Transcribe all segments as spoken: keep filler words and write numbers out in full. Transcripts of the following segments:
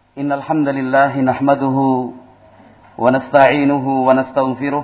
إن الحمد لله نحمده ونستعينه ونستغفره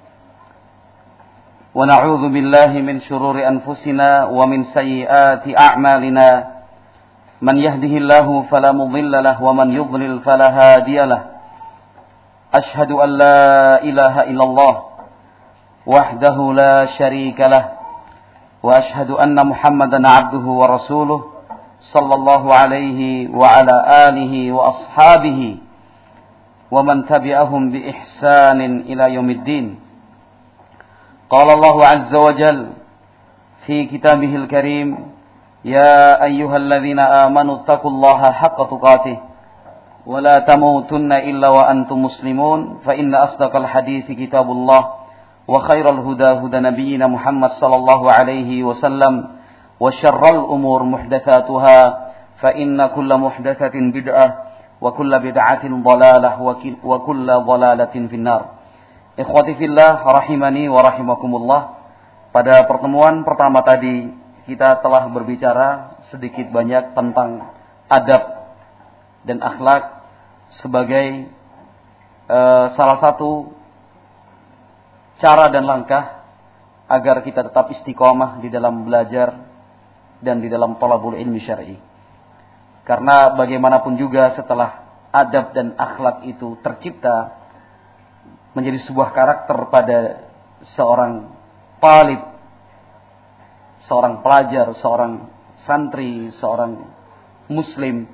ونعوذ بالله من شرور أنفسنا ومن سيئات أعمالنا من يهده الله فلا مضل له ومن يضلل فلا هادي له أشهد أن لا إله إلا الله وحده لا شريك له وأشهد أن محمدا عبده ورسوله صلى الله عليه وعلى آله وأصحابه ومن تبعهم بإحسان إلى يوم الدين. قال الله عز وجل في كتابه الكريم: يا أيها الذين آمنوا اتقوا الله حق تقاته ولا تموتن إلا وأنتم مسلمون فإن أصدق الحديث كتاب الله وخير الهدى هدى نبينا محمد صلى الله عليه وسلم وشر الأمور محدثاتها فإن كل محدثة بدعة وكل بدعة ضلالة وكل ضلالة في النار. Ikhwati fillah rahimani wa rahimakumullah. Pada pertemuan pertama tadi kita telah berbicara sedikit banyak tentang adab dan akhlak sebagai uh, salah satu cara dan langkah agar kita tetap istiqomah di dalam belajar dan di dalam thalabul ilmi syar'i. Karena bagaimanapun juga setelah adab dan akhlak itu tercipta menjadi sebuah karakter pada seorang talib, seorang pelajar, seorang santri, seorang muslim,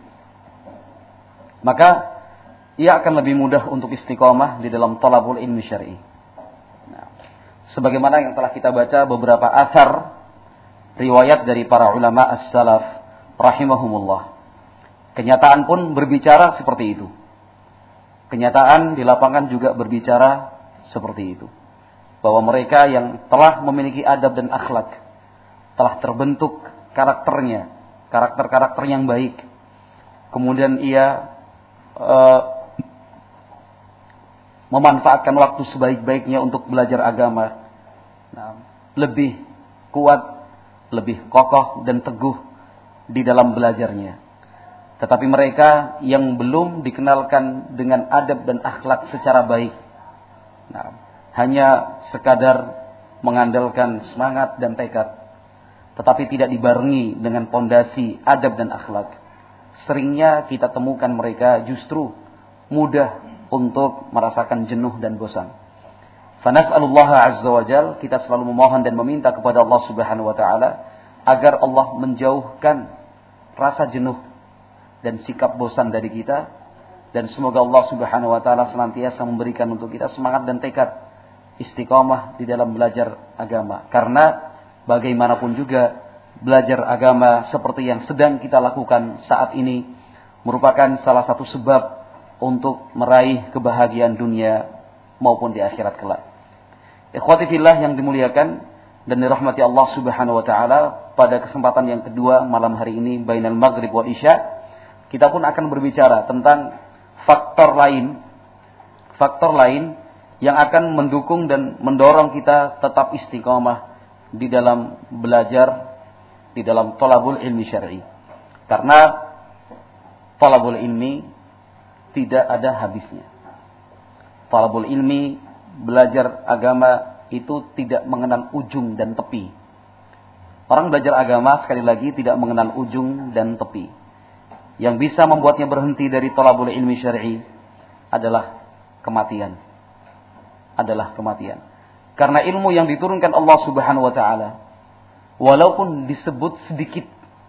maka ia akan lebih mudah untuk istiqomah di dalam thalabul ilmi syar'i. Nah, sebagaimana yang telah kita baca beberapa athar riwayat dari para ulama as-salaf rahimahumullah. Kenyataan pun berbicara seperti itu. Kenyataan di lapangan juga berbicara seperti itu. Bahwa mereka yang telah memiliki adab dan akhlak, telah terbentuk karakternya, karakter-karakter yang baik. Kemudian ia uh, memanfaatkan waktu sebaik-baiknya untuk belajar agama. Nah, lebih kuat, lebih kokoh dan teguh di dalam belajarnya. Tetapi mereka yang belum dikenalkan dengan adab dan akhlak secara baik, nah, hanya sekadar mengandalkan semangat dan tekad, tetapi tidak dibarengi dengan pondasi adab dan akhlak, seringnya kita temukan mereka justru mudah untuk merasakan jenuh dan bosan. Fanas'alullaha azza wa jal, kita selalu memohon dan meminta kepada Allah subhanahu wa ta'ala agar Allah menjauhkan rasa jenuh dan sikap bosan dari kita. Dan semoga Allah subhanahu wa ta'ala senantiasa memberikan untuk kita semangat dan tekad istiqamah di dalam belajar agama. Karena bagaimanapun juga belajar agama seperti yang sedang kita lakukan saat ini merupakan salah satu sebab untuk meraih kebahagiaan dunia maupun di akhirat kelak. Ikhwati fillah yang dimuliakan dan dirahmati Allah subhanahu wa ta'ala, pada kesempatan yang kedua malam hari ini bainal maghrib wal isya, kita pun akan berbicara tentang faktor lain faktor lain yang akan mendukung dan mendorong kita tetap istiqamah di dalam belajar, di dalam thalabul ilmi syar'i. Karena thalabul ilmi tidak ada habisnya. Thalabul ilmi, belajar agama itu tidak mengenal ujung dan tepi. Orang belajar agama sekali lagi tidak mengenal ujung dan tepi. Yang bisa membuatnya berhenti dari thalabul ilmi syar'i adalah kematian. Adalah kematian. Karena ilmu yang diturunkan Allah Subhanahu wa taala walaupun disebut sedikit,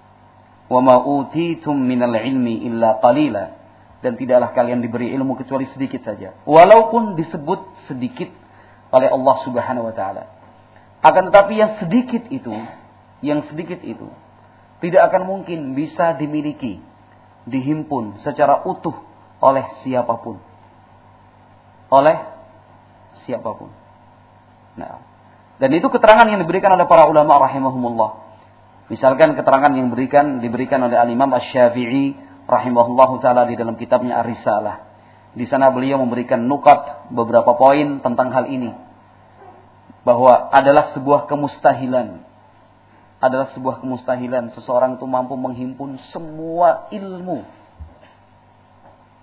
wa ma utitum minal ilmi illa qalila, dan tidaklah kalian diberi ilmu kecuali sedikit saja. Walaupun disebut sedikit oleh Allah Subhanahu wa taala. Akan tetapi yang sedikit itu, yang sedikit itu tidak akan mungkin bisa dimiliki, dihimpun secara utuh oleh siapapun. Oleh siapapun. Nah, dan itu keterangan yang diberikan oleh para ulama rahimahumullah. Misalkan keterangan yang diberikan diberikan oleh Al-Imam Asy-Syafi'i rahimahullahu taala di dalam kitabnya Ar-Risalah. Di sana beliau memberikan nukat beberapa poin tentang hal ini. Bahwa adalah sebuah kemustahilan. Adalah sebuah kemustahilan seseorang itu mampu menghimpun semua ilmu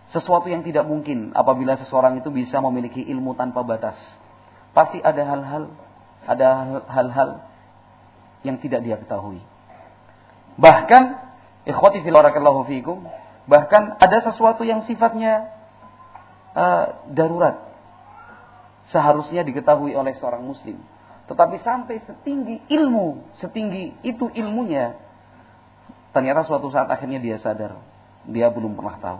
sesuatu yang tidak mungkin apabila seseorang itu bisa memiliki ilmu tanpa batas. Pasti ada hal-hal, ada hal-hal yang tidak dia ketahui. Bahkan, ikhwati fillah barakallahu fikum, bahkan ada sesuatu yang sifatnya uh, darurat. Seharusnya diketahui oleh seorang muslim. Tetapi sampai setinggi ilmu, setinggi itu ilmunya, ternyata suatu saat akhirnya dia sadar, dia belum pernah tahu.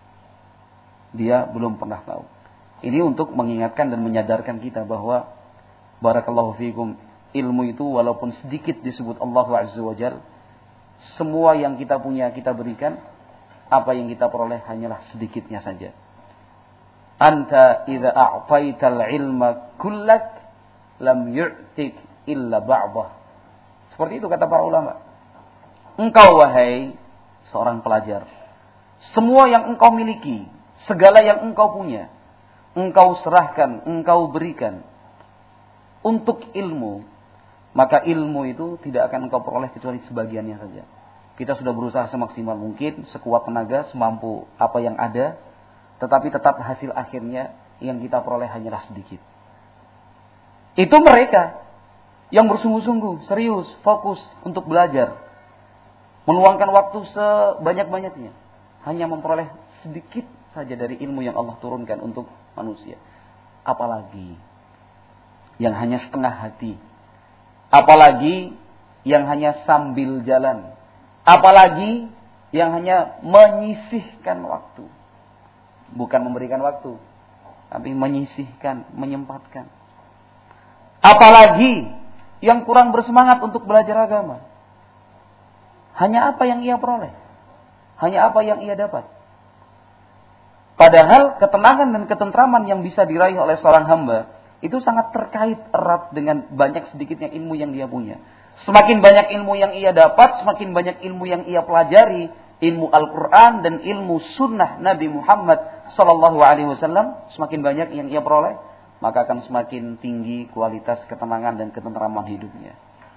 Dia belum pernah tahu. Ini untuk mengingatkan dan menyadarkan kita bahwa barakallahu fikum, ilmu itu walaupun sedikit disebut Allah Azza wa Jalla, semua yang kita punya kita berikan, apa yang kita peroleh hanyalah sedikitnya saja. Anta idza a'taital ilma kullak lam yu'tik illa ba'dah. Seperti itu kata para ulama. Engkau wahai seorang pelajar, semua yang engkau miliki, segala yang engkau punya, engkau serahkan, engkau berikan untuk ilmu, maka ilmu itu tidak akan engkau peroleh kecuali sebagiannya saja. Kita sudah berusaha semaksimal mungkin, sekuat tenaga, semampu apa yang ada, tetapi tetap hasil akhirnya yang kita peroleh hanyalah sedikit. Itu mereka yang bersungguh-sungguh, serius, fokus untuk belajar, meluangkan waktu sebanyak-banyaknya, hanya memperoleh sedikit saja dari ilmu yang Allah turunkan untuk manusia. Apalagi yang hanya setengah hati, apalagi yang hanya sambil jalan, apalagi yang hanya menyisihkan waktu. Bukan memberikan waktu, tapi menyisihkan, menyempatkan. Apalagi yang kurang bersemangat untuk belajar agama. Hanya apa yang ia peroleh, hanya apa yang ia dapat. Padahal ketenangan dan ketentraman yang bisa diraih oleh seorang hamba itu sangat terkait erat dengan banyak sedikitnya ilmu yang dia punya. Semakin banyak ilmu yang ia dapat, semakin banyak ilmu yang ia pelajari, ilmu Al-Quran dan ilmu sunnah Nabi Muhammad sallallahu alaihi wasallam, semakin banyak yang ia peroleh, maka akan semakin tinggi kualitas ketenangan dan ketentraman hidupnya.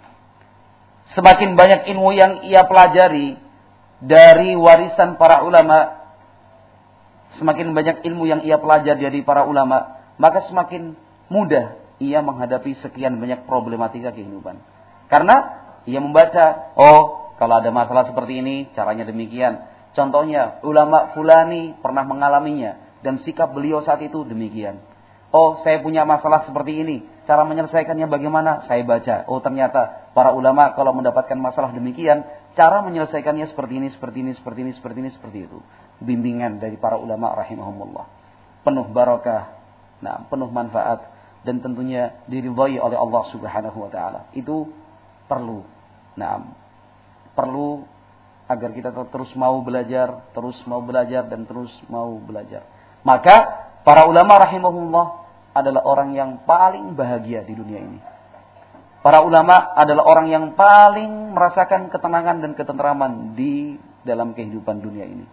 Semakin banyak ilmu yang ia pelajari dari warisan para ulama, semakin banyak ilmu yang ia pelajari dari para ulama, maka semakin mudah ia menghadapi sekian banyak problematika kehidupan. Karena ia membaca, oh kalau ada masalah seperti ini, caranya demikian. Contohnya, ulama fulani pernah mengalaminya, dan sikap beliau saat itu demikian. Oh, saya punya masalah seperti ini, cara menyelesaikannya bagaimana? Saya baca, oh ternyata para ulama kalau mendapatkan masalah demikian, cara menyelesaikannya seperti ini, seperti ini, seperti ini, seperti ini, seperti itu. Bimbingan dari para ulama rahimahumullah. Penuh barakah, nah, penuh manfaat, dan tentunya diridhai oleh Allah Subhanahu wa taala. Itu perlu. Nah, perlu agar kita terus mau belajar, terus mau belajar dan terus mau belajar. Maka para ulama rahimahumullah adalah orang yang paling bahagia di dunia ini. Para ulama adalah orang yang paling merasakan ketenangan dan ketentraman di dalam kehidupan dunia ini.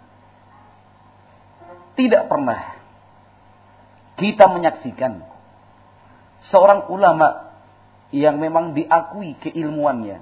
Tidak pernah kita menyaksikan seorang ulama yang memang diakui keilmuannya.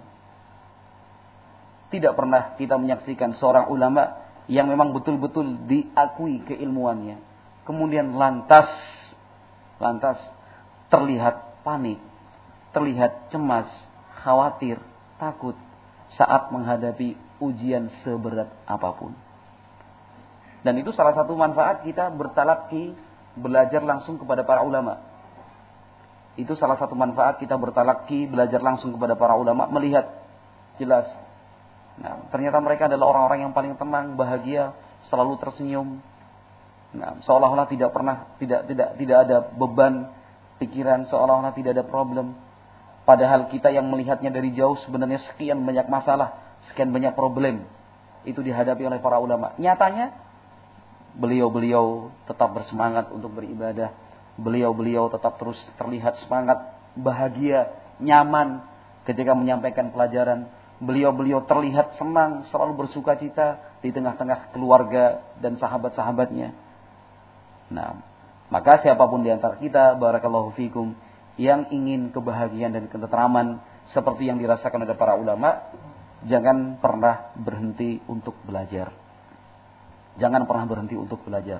Tidak pernah kita menyaksikan seorang ulama yang memang betul-betul diakui keilmuannya. Kemudian lantas, lantas terlihat panik, terlihat cemas, khawatir, takut saat menghadapi ujian seberat apapun. Dan itu salah satu manfaat kita bertalaqi, belajar langsung kepada para ulama. Itu salah satu manfaat kita bertalaqi, belajar langsung kepada para ulama, melihat jelas. Nah, ternyata mereka adalah orang-orang yang paling tenang, bahagia, selalu tersenyum. Nah, seolah-olah tidak pernah, tidak tidak tidak ada beban pikiran, seolah-olah tidak ada problem. Padahal kita yang melihatnya dari jauh sebenarnya sekian banyak masalah, sekian banyak problem itu dihadapi oleh para ulama. Nyatanya beliau-beliau tetap bersemangat untuk beribadah. Beliau-beliau tetap terus terlihat semangat, bahagia, nyaman ketika menyampaikan pelajaran. Beliau-beliau terlihat senang, selalu bersuka cita di tengah-tengah keluarga dan sahabat-sahabatnya. Nah, maka siapapun di antara kita, barakallahu fikum, yang ingin kebahagiaan dan ketentraman seperti yang dirasakan oleh para ulama, jangan pernah berhenti untuk belajar. Jangan pernah berhenti untuk belajar.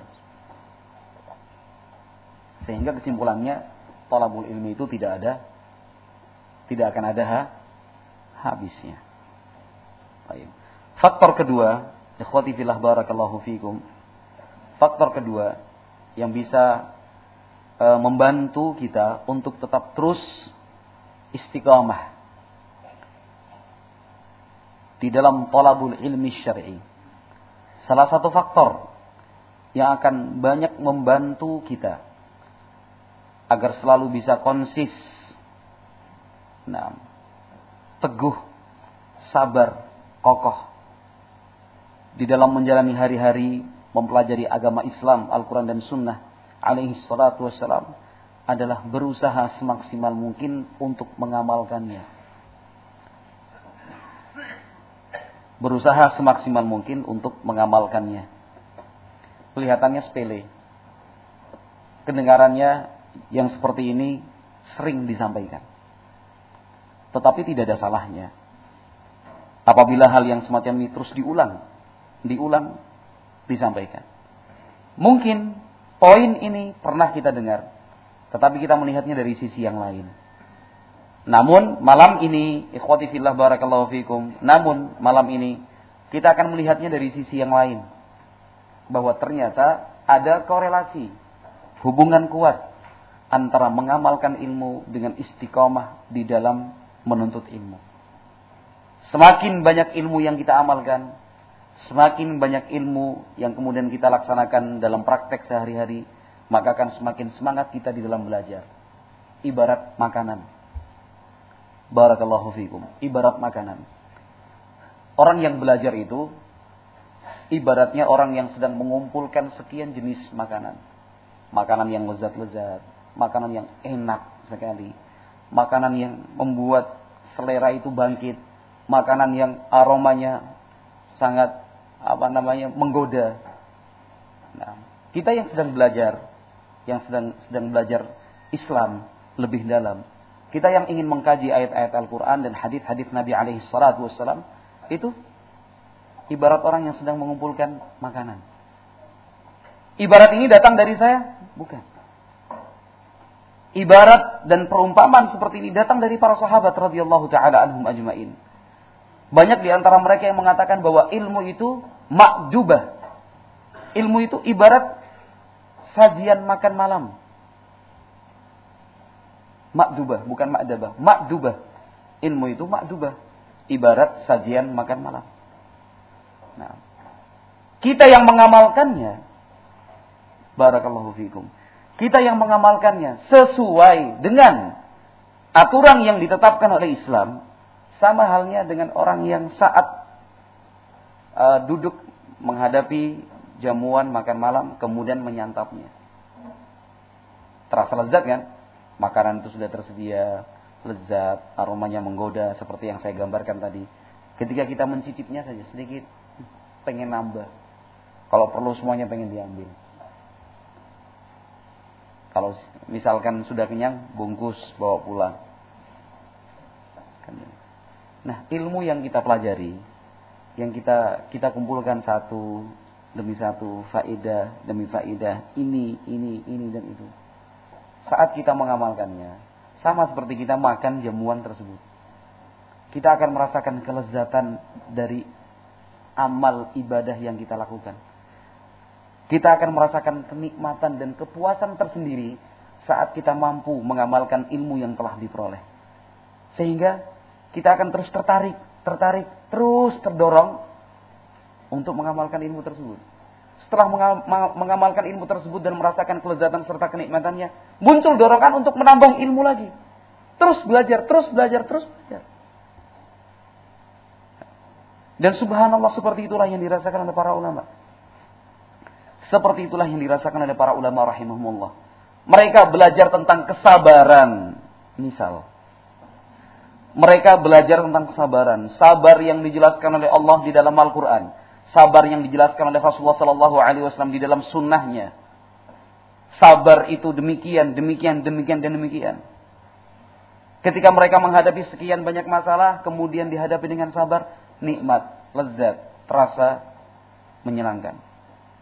Sehingga kesimpulannya, thalabul ilmi itu tidak ada, tidak akan ada ha, habisnya. Baik. Faktor kedua, ikhwati fillah barakallahu fikum. Faktor kedua yang bisa e, membantu kita untuk tetap terus istiqamah di dalam thalabul ilmi syar'i. Salah satu faktor yang akan banyak membantu kita agar selalu bisa konsis, nah, teguh, sabar, kokoh di dalam menjalani hari-hari mempelajari agama Islam, Al-Quran dan Sunnah alaihi salatu wassalam adalah berusaha semaksimal mungkin untuk mengamalkannya. Berusaha semaksimal mungkin untuk mengamalkannya. Kelihatannya sepele. Kedengarannya yang seperti ini sering disampaikan. Tetapi tidak ada salahnya apabila hal yang semacam ini terus diulang, diulang, disampaikan. Mungkin poin ini pernah kita dengar, tetapi kita melihatnya dari sisi yang lain. Namun malam ini, ikhwati fillah barakallahu fikum, namun malam ini kita akan melihatnya dari sisi yang lain. Bahwa ternyata ada korelasi, hubungan kuat antara mengamalkan ilmu dengan istiqomah di dalam menuntut ilmu. Semakin banyak ilmu yang kita amalkan, semakin banyak ilmu yang kemudian kita laksanakan dalam praktek sehari-hari, maka akan semakin semangat kita di dalam belajar. Ibarat makanan. Barakallahu fikum. Ibarat makanan. Orang yang belajar itu ibaratnya orang yang sedang mengumpulkan sekian jenis makanan. Makanan yang lezat-lezat, makanan yang enak sekali, makanan yang membuat selera itu bangkit, makanan yang aromanya sangat apa namanya menggoda. Nah, kita yang sedang belajar, yang sedang sedang belajar Islam lebih dalam, kita yang ingin mengkaji ayat-ayat Al-Quran dan hadis-hadis Nabi alaihi salatu wassalam, itu ibarat orang yang sedang mengumpulkan makanan. Ibarat ini datang dari saya? Bukan. Ibarat dan perumpamaan seperti ini datang dari para sahabat radhiyallahu ta'ala anhum ajma'in. Banyak di antara mereka yang mengatakan bahwa ilmu itu ma'dubah. Ilmu itu ibarat sajian makan malam. Ma'dubah, bukan ma'dabah. Ma'dubah. Ilmu itu ma'dubah. Ibarat sajian makan malam. Nah, kita yang mengamalkannya, barakallahu fikum, kita yang mengamalkannya sesuai dengan aturan yang ditetapkan oleh Islam, sama halnya dengan orang yang saat uh, duduk menghadapi jamuan makan malam kemudian menyantapnya. Terasa lezat kan? Makanan itu sudah tersedia, lezat, aromanya menggoda seperti yang saya gambarkan tadi. Ketika kita mencicipnya saja sedikit, pengen nambah. Kalau perlu semuanya pengen diambil. Kalau misalkan sudah kenyang, bungkus, bawa pulang. Nah, ilmu yang kita pelajari, yang kita kita kumpulkan satu demi satu, faedah demi faedah, ini, ini, ini dan itu. Saat kita mengamalkannya, sama seperti kita makan jamuan tersebut. Kita akan merasakan kelezatan dari amal ibadah yang kita lakukan. Kita akan merasakan kenikmatan dan kepuasan tersendiri saat kita mampu mengamalkan ilmu yang telah diperoleh. Sehingga kita akan terus tertarik, tertarik, terus terdorong untuk mengamalkan ilmu tersebut. Setelah mengamalkan ilmu tersebut dan merasakan kelezatan serta kenikmatannya, muncul dorongan untuk menambah ilmu lagi. Terus belajar, terus belajar, terus belajar. Dan subhanallah seperti itulah yang dirasakan oleh para ulama. Seperti itulah yang dirasakan oleh para ulama rahimahumullah. Mereka belajar tentang kesabaran. Misal, mereka belajar tentang kesabaran. Sabar yang dijelaskan oleh Allah di dalam Al-Quran. Sabar yang dijelaskan oleh Rasulullah sallallahu alaihi wasallam di dalam sunnahnya. Sabar itu demikian, demikian, demikian, dan demikian. Ketika mereka menghadapi sekian banyak masalah, kemudian dihadapi dengan sabar, nikmat, lezat, terasa menyenangkan.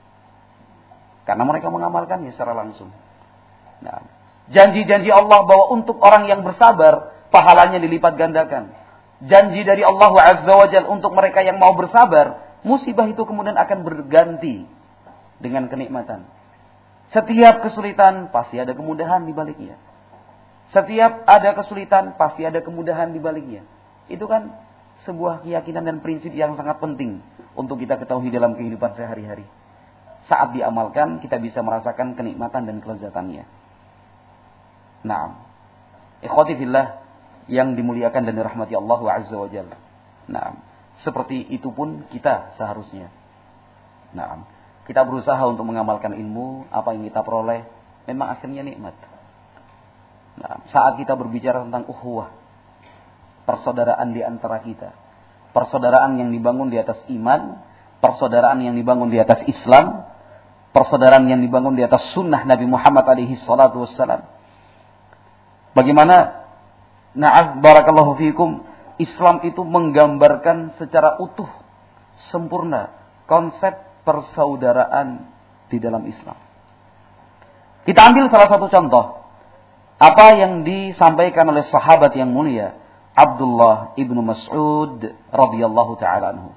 Karena mereka mengamalkannya secara langsung. Nah, janji-janji Allah bahwa untuk orang yang bersabar, pahalanya dilipat gandakan. Janji dari Allah Azza wa Jalla untuk mereka yang mau bersabar, musibah itu kemudian akan berganti dengan kenikmatan. Setiap kesulitan pasti ada kemudahan di baliknya. Setiap ada kesulitan pasti ada kemudahan di baliknya. Itu kan sebuah keyakinan dan prinsip yang sangat penting untuk kita ketahui dalam kehidupan sehari-hari. Saat diamalkan, kita bisa merasakan kenikmatan dan kelezatannya. Naam. Ikhwati fillah yang dimuliakan dan dirahmati Allah Azza wa Jalla. Naam. Seperti itu pun kita seharusnya. Naam. Kita berusaha untuk mengamalkan ilmu, apa yang kita peroleh memang akhirnya nikmat. Naam. Saat kita berbicara tentang ukhuwah, persaudaraan di antara kita, persaudaraan yang dibangun di atas iman, persaudaraan yang dibangun di atas Islam, persaudaraan yang dibangun di atas sunnah Nabi Muhammad alaihi salatu wassalam. Bagaimana, na'am barakallahu fikum, Islam itu menggambarkan secara utuh, sempurna, konsep persaudaraan di dalam Islam. Kita ambil salah satu contoh, apa yang disampaikan oleh sahabat yang mulia, Abdullah ibnu Mas'ud radhiyallahu ta'ala anhu.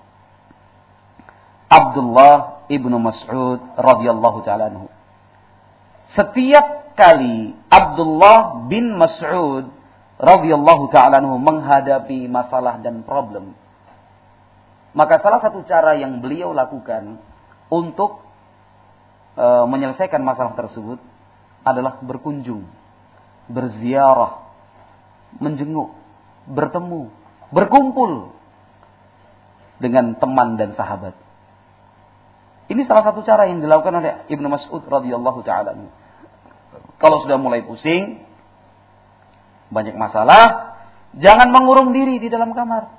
Abdullah ibnu Mas'ud radhiyallahu ta'ala anhu. Setiap kali Abdullah bin Mas'ud radhiyallahu ta'ala anhu menghadapi masalah dan problem, maka salah satu cara yang beliau lakukan untuk e, menyelesaikan masalah tersebut adalah berkunjung, berziarah, menjenguk, bertemu, berkumpul dengan teman dan sahabat. Ini salah satu cara yang dilakukan oleh Ibnu Mas'ud radhiyallahu ta'ala anhu. Kalau sudah mulai pusing, banyak masalah, jangan mengurung diri di dalam kamar.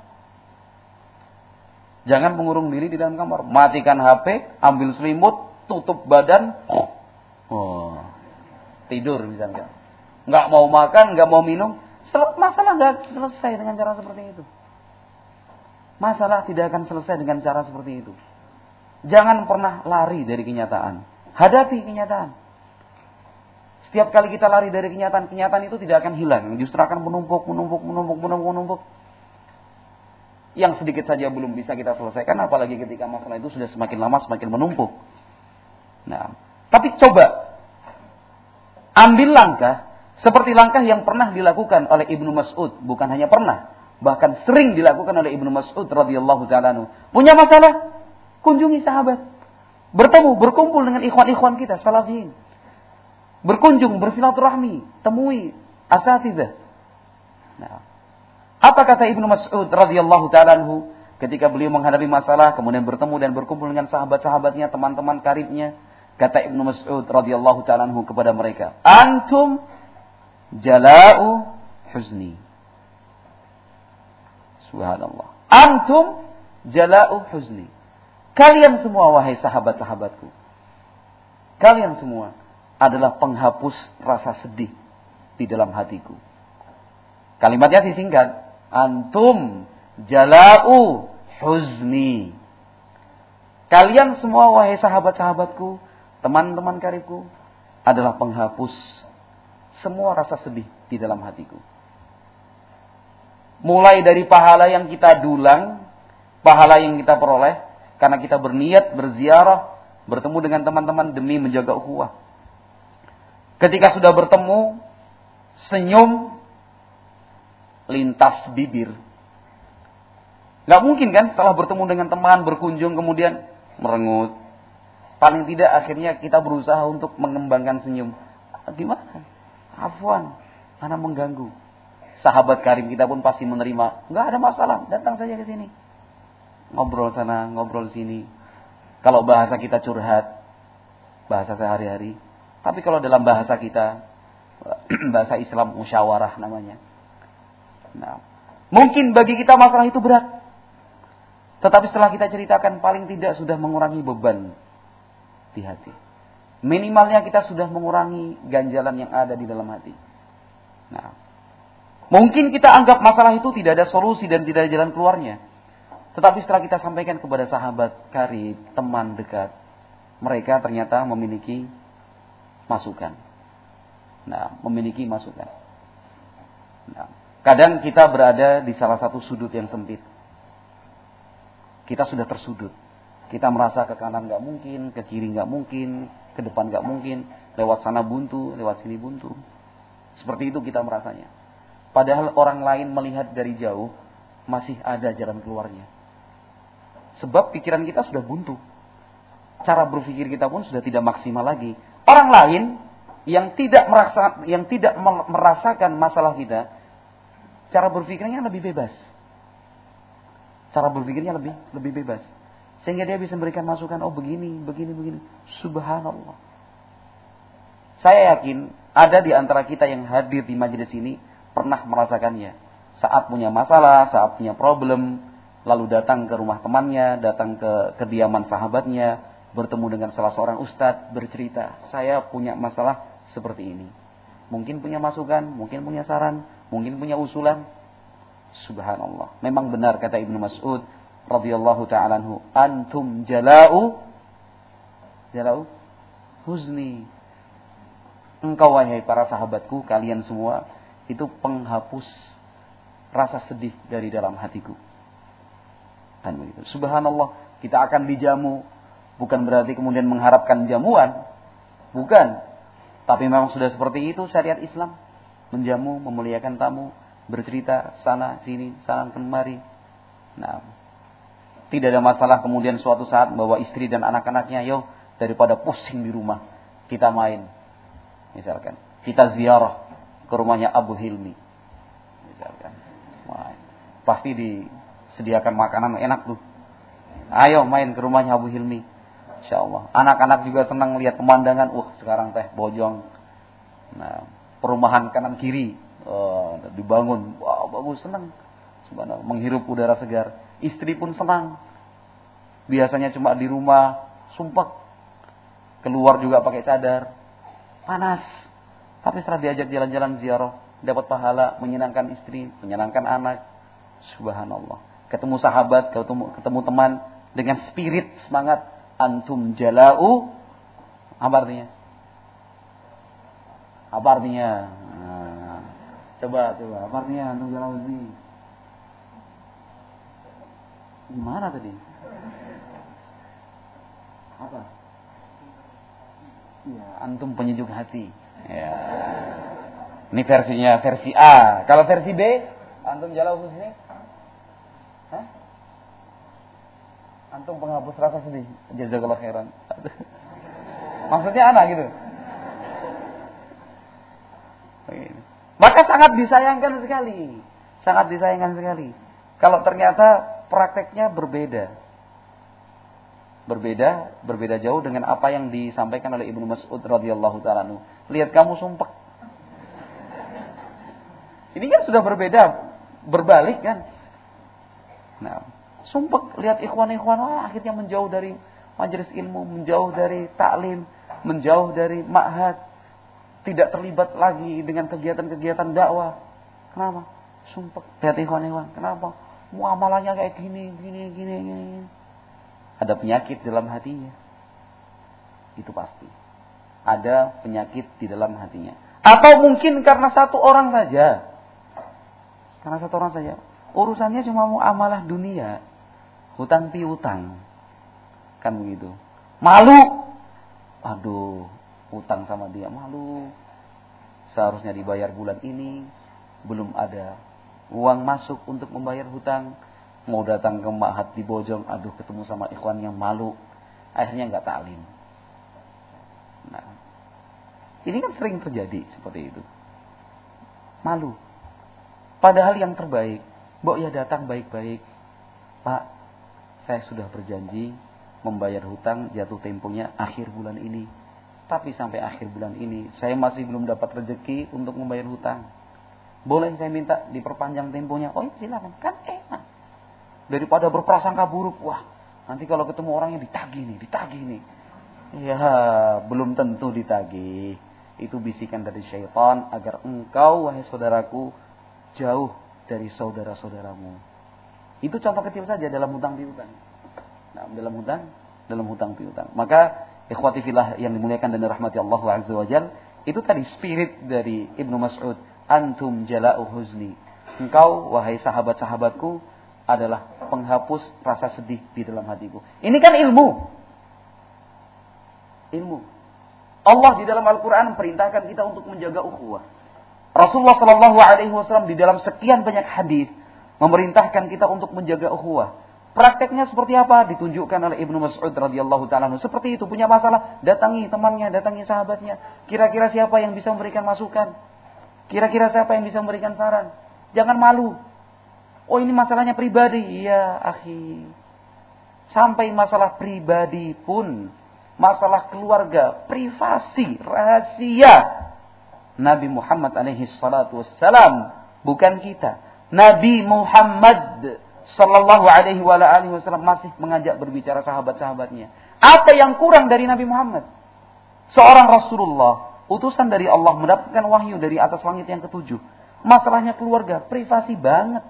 Jangan mengurung diri di dalam kamar. Matikan H P, ambil selimut, tutup badan, oh, tidur misalnya. Nggak mau makan, nggak mau minum. Masalah nggak selesai dengan cara seperti itu. Masalah tidak akan selesai dengan cara seperti itu. Jangan pernah lari dari kenyataan. Hadapi kenyataan. Setiap kali kita lari dari kenyataan, kenyataan itu tidak akan hilang. Justru akan menumpuk, menumpuk, menumpuk, menumpuk, menumpuk. Yang sedikit saja belum bisa kita selesaikan, apalagi ketika masalah itu sudah semakin lama semakin menumpuk. Nah, tapi coba ambil langkah seperti langkah yang pernah dilakukan oleh Ibnu Mas'ud. Bukan hanya pernah, bahkan sering dilakukan oleh Ibnu Mas'ud radhiyallahu ta'ala anhu. Punya masalah? Kunjungi sahabat. Bertemu, berkumpul dengan ikhwan-ikhwan kita, salafiyin. Berkunjung, bersilaturahmi, temui asatidzah. Nah, apa kata Ibnu Mas'ud radhiyallahu ta'ala anhu ketika beliau menghadapi masalah, kemudian bertemu dan berkumpul dengan sahabat-sahabatnya, teman-teman karibnya? Kata Ibnu Mas'ud radhiyallahu ta'ala anhu kepada mereka, "Antum jala'u huzni." Subhanallah. Antum jala'u huzni. Kalian semua, wahai sahabat-sahabatku, kalian semua adalah penghapus rasa sedih di dalam hatiku. Kalimatnya disingkat, antum jala'u huzni. Kalian semua, wahai sahabat-sahabatku, teman-teman karibku, adalah penghapus semua rasa sedih di dalam hatiku. Mulai dari pahala yang kita dulang, pahala yang kita peroleh karena kita berniat berziarah, bertemu dengan teman-teman demi menjaga ukhuwah. Ketika sudah bertemu, senyum lintas bibir. Gak mungkin kan setelah bertemu dengan teman, berkunjung kemudian merengut. Paling tidak akhirnya kita berusaha untuk mengembangkan senyum. Gimana? Afwan, karena mengganggu. Sahabat karib kita pun pasti menerima. Gak ada masalah, datang saja ke sini. Ngobrol sana, ngobrol sini. Kalau bahasa kita curhat, bahasa sehari-hari. Tapi kalau dalam bahasa kita, bahasa Islam musyawarah namanya. Nah, mungkin bagi kita masalah itu berat. Tetapi setelah kita ceritakan, paling tidak sudah mengurangi beban di hati. Minimalnya kita sudah mengurangi ganjalan yang ada di dalam hati. Nah, mungkin kita anggap masalah itu tidak ada solusi dan tidak ada jalan keluarnya. Tetapi setelah kita sampaikan kepada sahabat karib, teman dekat, mereka ternyata memiliki masukan. Nah, memiliki masukan. Nah, kadang kita berada di salah satu sudut yang sempit. Kita sudah tersudut. Kita merasa ke kanan nggak mungkin, ke kiri nggak mungkin, ke depan nggak mungkin, lewat sana buntu, lewat sini buntu. Seperti itu kita merasanya. Padahal orang lain melihat dari jauh, masih ada jalan keluarnya. Sebab pikiran kita sudah buntu. Cara berpikir kita pun sudah tidak maksimal lagi. Orang lain yang tidak merasa, yang tidak merasakan masalah kita, cara berpikirnya lebih bebas. Cara berpikirnya lebih lebih bebas. Sehingga dia bisa memberikan masukan, oh begini, begini, begini. Subhanallah. Saya yakin ada di antara kita yang hadir di majelis ini pernah merasakannya. Saat punya masalah, saat punya problem, lalu datang ke rumah temannya, datang ke kediaman sahabatnya, bertemu dengan salah seorang ustadz, bercerita, saya punya masalah seperti ini. Mungkin punya masukan, mungkin punya saran, mungkin punya usulan. Subhanallah. Memang benar kata Ibnu Mas'ud radhiyallahu ta'ala anhu, antum jala'u jala'u huzni. Engkau wahai para sahabatku, kalian semua itu penghapus rasa sedih dari dalam hatiku. Kan begitu. Subhanallah, kita akan dijamu, bukan berarti kemudian mengharapkan jamuan, bukan. Tapi memang sudah seperti itu syariat Islam, menjamu, memuliakan tamu, bercerita sana sini, sana kemari. Nah, tidak ada masalah kemudian suatu saat bawa istri dan anak-anaknya, yo daripada pusing di rumah, kita main. Misalkan, kita ziarah ke rumahnya Abu Hilmi. Misalkan, wah, pasti disediakan makanan enak tuh. Ayo main ke rumahnya Abu Hilmi. Insyaallah. Anak-anak juga senang lihat pemandangan. Wah, sekarang teh Bojong. Nah, perumahan kanan kiri oh, dibangun. Wah, bagus, senang. Subhanallah, menghirup udara segar. Istri pun senang. Biasanya cuma di rumah, sumpek. Keluar juga pakai cadar. Panas. Tapi setelah diajak jalan-jalan ziarah, dapat pahala, menyenangkan istri, menyenangkan anak. Subhanallah. Ketemu sahabat, ketemu, ketemu teman dengan spirit, semangat. Antum jala'u. Apa artinya? Apa artinya? Nah, coba, coba. Apa artinya antum jala'u ini? Gimana tadi? Apa? Ya, antum penyejuk hati. Ya. Ini versinya versi A. Kalau versi B, antum jala'u husni? Hah? Antum penghapus rasa sedih. Jazakallahu khairan. Maksudnya anak gitu. Maka sangat disayangkan sekali. Sangat disayangkan sekali. Kalau ternyata prakteknya berbeda. Berbeda, berbeda jauh dengan apa yang disampaikan oleh Ibnu Mas'ud radhiyallahu ta'ala anhu. Lihat kamu sumpek. Ini kan sudah berbeda, berbalik kan. Nah, sumpek, lihat ikhwan-ikhwan, oh, akhirnya menjauh dari majelis ilmu, menjauh dari taklim, menjauh dari ma'had, tidak terlibat lagi dengan kegiatan-kegiatan dakwah. Kenapa? Sumpek, lihat ikhwan-ikhwan. Kenapa? Muamalahnya kayak gini, gini, gini, gini. Ada penyakit dalam hatinya. Itu pasti. Ada penyakit di dalam hatinya. Atau mungkin karena satu orang saja. Karena satu orang saja. Urusannya cuma muamalah dunia. Hutang piutang. Kan begitu. Malu. Aduh, hutang sama dia malu. Seharusnya dibayar bulan ini. Belum ada uang masuk untuk membayar hutang. Mau datang ke ma'had di Bojong. Aduh, ketemu sama ikhwan yang malu. Akhirnya gak taklim. Nah, ini kan sering terjadi seperti itu. Malu. Padahal yang terbaik, mbok ya datang baik-baik. Pak, saya sudah berjanji membayar hutang jatuh temponya akhir bulan ini. Tapi sampai akhir bulan ini saya masih belum dapat rezeki untuk membayar hutang. Boleh saya minta diperpanjang temponya? Oh, silakan. Kan enak. Daripada berprasangka buruk, wah, nanti kalau ketemu orangnya ditagih nih, ditagih nih. Ya, belum tentu ditagih. Itu bisikan dari syaitan agar engkau, wahai saudaraku, jauh dari saudara-saudaramu. Itu contoh kecil saja dalam hutang piutang. Nah, dalam hutang, dalam hutang piutang. Maka Ikhwati fillah yang dimuliakan dan dirahmati Allah Azza wa Jalla, itu tadi spirit dari Ibnu Mas'ud, antum jala'u huzni. Engkau wahai sahabat-sahabatku adalah penghapus rasa sedih di dalam hatiku. Ini kan ilmu. Ilmu. Allah di dalam Al-Qur'an perintahkan kita untuk menjaga ukhuwah. Rasulullah sallallahu alaihi wasallam di dalam sekian banyak hadis memerintahkan kita untuk menjaga ukhuwah. Prakteknya seperti apa? Ditunjukkan oleh Ibnu Mas'ud radhiyallahu ta'ala. Seperti itu, punya masalah, datangi temannya, datangi sahabatnya. Kira-kira siapa yang bisa memberikan masukan? Kira-kira siapa yang bisa memberikan saran? Jangan malu. Oh, ini masalahnya pribadi. Iya, akhi. Sampai masalah pribadi pun, masalah keluarga, privasi, rahasia. Nabi Muhammad alaihi salatu wassalam, bukan kita. Nabi Muhammad sallallahu alaihi wa alihi wasallam masih mengajak berbicara sahabat-sahabatnya. Apa yang kurang dari Nabi Muhammad? Seorang Rasulullah, utusan dari Allah, mendapatkan wahyu dari atas langit yang ketujuh. Masalahnya keluarga, privasi banget.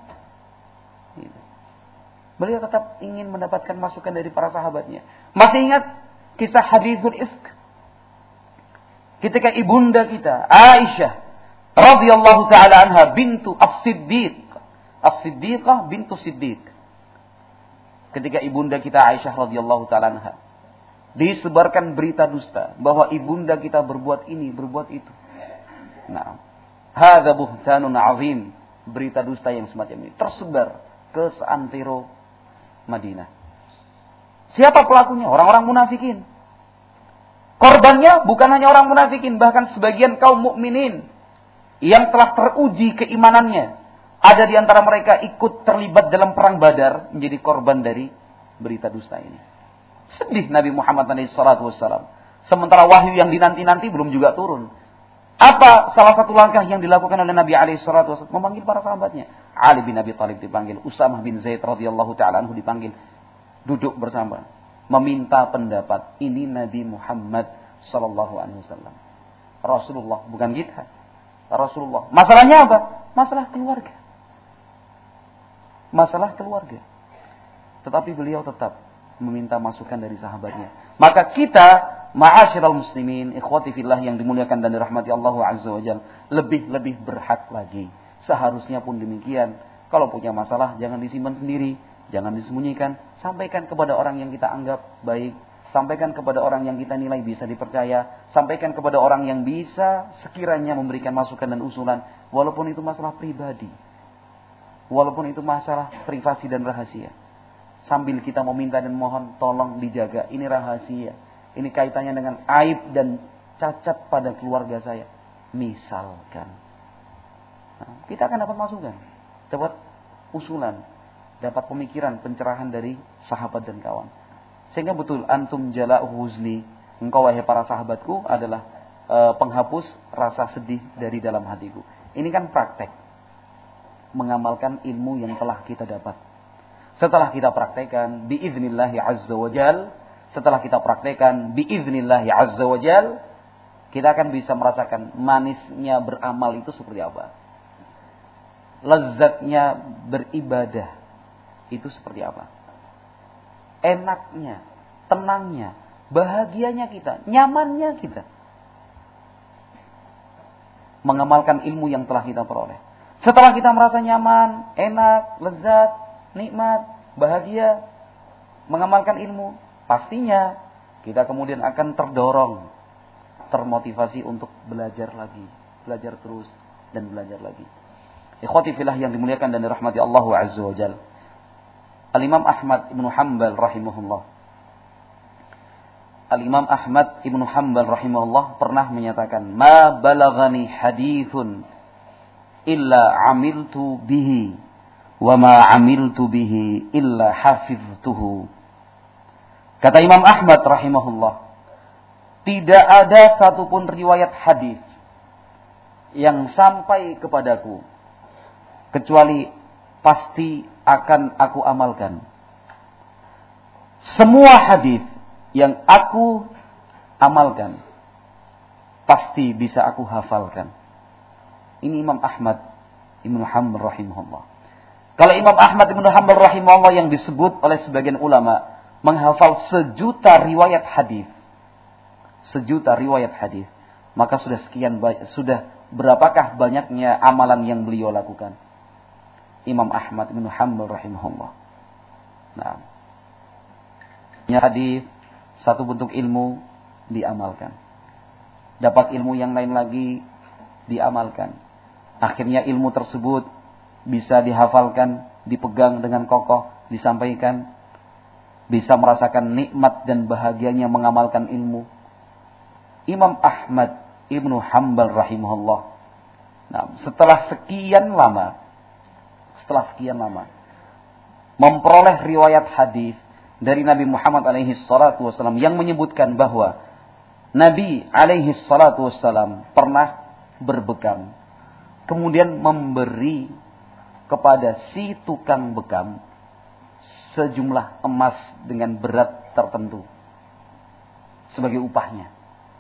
Beliau tetap ingin mendapatkan masukan dari para sahabatnya. Masih ingat kisah hadithul ifk? Ketika ibunda kita, Aisyah radhiyallahu ta'ala anha bintu As-Siddiq, As-Siddiqah bintu Siddiq. Ketika ibunda kita Aisyah radhiyallahu ta'ala anha disebarkan berita dusta bahwa ibunda kita berbuat ini, berbuat itu. Nah, hadza buhtanun 'azim. Berita dusta yang semacam ini tersebar ke seantero Madinah. Siapa pelakunya? Orang-orang munafikin. Korbannya bukan hanya orang munafikin, bahkan sebagian kaum mukminin yang telah teruji keimanannya. Ada di antara mereka ikut terlibat dalam perang Badar, menjadi korban dari berita dusta ini. Sedih Nabi Muhammad shallallahu alaihi wasallam. Sementara wahyu yang dinanti-nanti belum juga turun. Apa salah satu langkah yang dilakukan oleh Nabi shallallahu alaihi wasallam? Memanggil para sahabatnya. Ali bin Abi Thalib dipanggil, Usamah bin Zaid radhiyallahu ta'ala anhu dipanggil. Duduk bersama, meminta pendapat. Ini Nabi Muhammad shallallahu alaihi wasallam. Rasulullah, bukan kita. Rasulullah. Masalahnya apa? Masalah keluarga. Masalah keluarga. Tetapi beliau tetap meminta masukan dari sahabatnya. Maka kita, ma'asyiral muslimin, ikhwati fillah yang dimuliakan dan dirahmati Allah Azza wa Jalla, lebih-lebih berhak lagi. Seharusnya pun demikian. Kalau punya masalah, jangan disimpan sendiri. Jangan disembunyikan. Sampaikan kepada orang yang kita anggap baik. Sampaikan kepada orang yang kita nilai bisa dipercaya. Sampaikan kepada orang yang bisa sekiranya memberikan masukan dan usulan. Walaupun itu masalah pribadi. Walaupun itu masalah privasi dan rahasia. Sambil kita meminta dan mohon, tolong dijaga. Ini rahasia. Ini kaitannya dengan aib dan cacat pada keluarga saya. Misalkan. Nah, kita akan dapat masukan. Dapat usulan. Dapat pemikiran, pencerahan dari sahabat dan kawan. Sehingga betul, antum jala'u huzni. Engkau wahai para sahabatku adalah e, penghapus rasa sedih dari dalam hatiku. Ini kan praktek. Mengamalkan ilmu yang telah kita dapat. Setelah kita praktekkan biiznillahi azza wajal, setelah kita praktekkan biiznillahi azza wajal, kita akan bisa merasakan manisnya beramal itu seperti apa. Lezatnya beribadah itu seperti apa. Enaknya, tenangnya, bahagianya kita, nyamannya kita mengamalkan ilmu yang telah kita peroleh. Setelah kita merasa nyaman, enak, lezat, nikmat, bahagia, mengamalkan ilmu, pastinya kita kemudian akan terdorong, termotivasi untuk belajar lagi, belajar terus dan belajar lagi. Ikhwati fillah yang dimuliakan dan dirahmati Allah Azza wa Jalla. Al-Imam Ahmad ibn Hanbal rahimahullah. Al-Imam Ahmad ibn Hanbal rahimahullah pernah menyatakan, "Ma balaghani hadithun illa amiltu bihi wa ma amiltu bihi illa hafiztuhu." Kata Imam Ahmad rahimahullah, tidak ada satupun riwayat hadis yang sampai kepadaku kecuali pasti akan aku amalkan. Semua hadis yang aku amalkan pasti bisa aku hafalkan. Ini Imam Ahmad Ibn Hanbal rahimahullah. Kalau Imam Ahmad Ibn Hanbal rahimahullah yang disebut oleh sebagian ulama menghafal sejuta riwayat hadis, sejuta riwayat hadis, maka sudah sekian sudah berapakah banyaknya amalan yang beliau lakukan? Imam Ahmad bin Hanbal rahimahullah. Nah, hadis satu bentuk ilmu diamalkan. Dapat ilmu yang lain lagi diamalkan. Akhirnya ilmu tersebut bisa dihafalkan, dipegang dengan kokoh, disampaikan, bisa merasakan nikmat dan bahagianya mengamalkan ilmu. Imam Ahmad Ibnu Hanbal rahimahullah. Nah, setelah sekian lama, setelah sekian lama memperoleh riwayat hadis dari Nabi Muhammad alaihi salatu wasallam yang menyebutkan bahwa Nabi alaihi salatu wasallam pernah berbekam, kemudian memberi kepada si tukang bekam sejumlah emas dengan berat tertentu sebagai upahnya.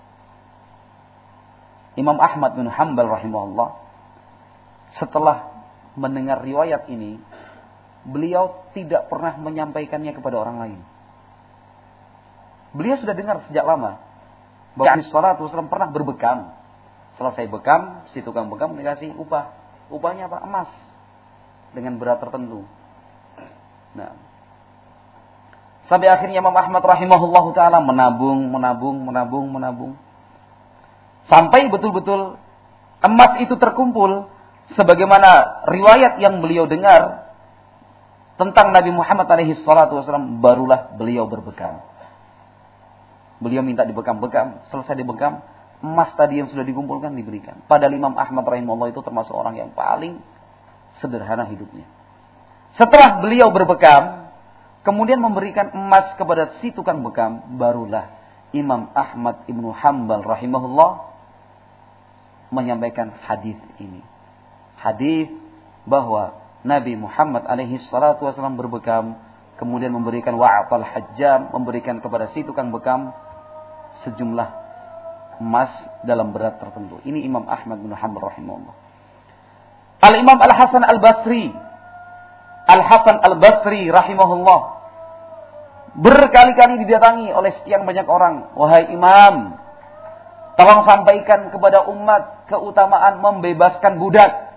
Imam Ahmad bin Hanbal rahimahullah setelah mendengar riwayat ini, beliau tidak pernah menyampaikannya kepada orang lain. Beliau sudah dengar sejak lama bahwa Nabi sallallahu alaihi wasallam pernah berbekam. Selesai bekam, si tukang bekam dikasih upah. Upahnya apa? Emas dengan berat tertentu. Nah, sampai akhirnya Imam Ahmad rahimahullah taala menabung, menabung, menabung, menabung. Sampai betul-betul emas itu terkumpul sebagaimana riwayat yang beliau dengar tentang Nabi Muhammad alaihi salatu wasallam, barulah beliau berbekam. Beliau minta dibekam-bekam, selesai dibekam, emas tadi yang sudah dikumpulkan diberikan. Padahal Imam Ahmad rahimahullah itu termasuk orang yang paling sederhana hidupnya. Setelah beliau berbekam, kemudian memberikan emas kepada si tukang bekam, barulah Imam Ahmad Ibnu Hanbal rahimahullah menyampaikan hadis ini. Hadis bahwa Nabi Muhammad alaihi salatu wasallam berbekam, kemudian memberikan wa'atal hajjam, memberikan kepada si tukang bekam sejumlah emas dalam berat tertentu. Ini Imam Ahmad bin Hanbal rahimahullah. Al-Imam Al-Hasan Al-Basri, Al-Hasan Al-Basri rahimahullah berkali-kali didatangi oleh sekian banyak orang. Wahai imam, tolong sampaikan kepada umat keutamaan membebaskan budak,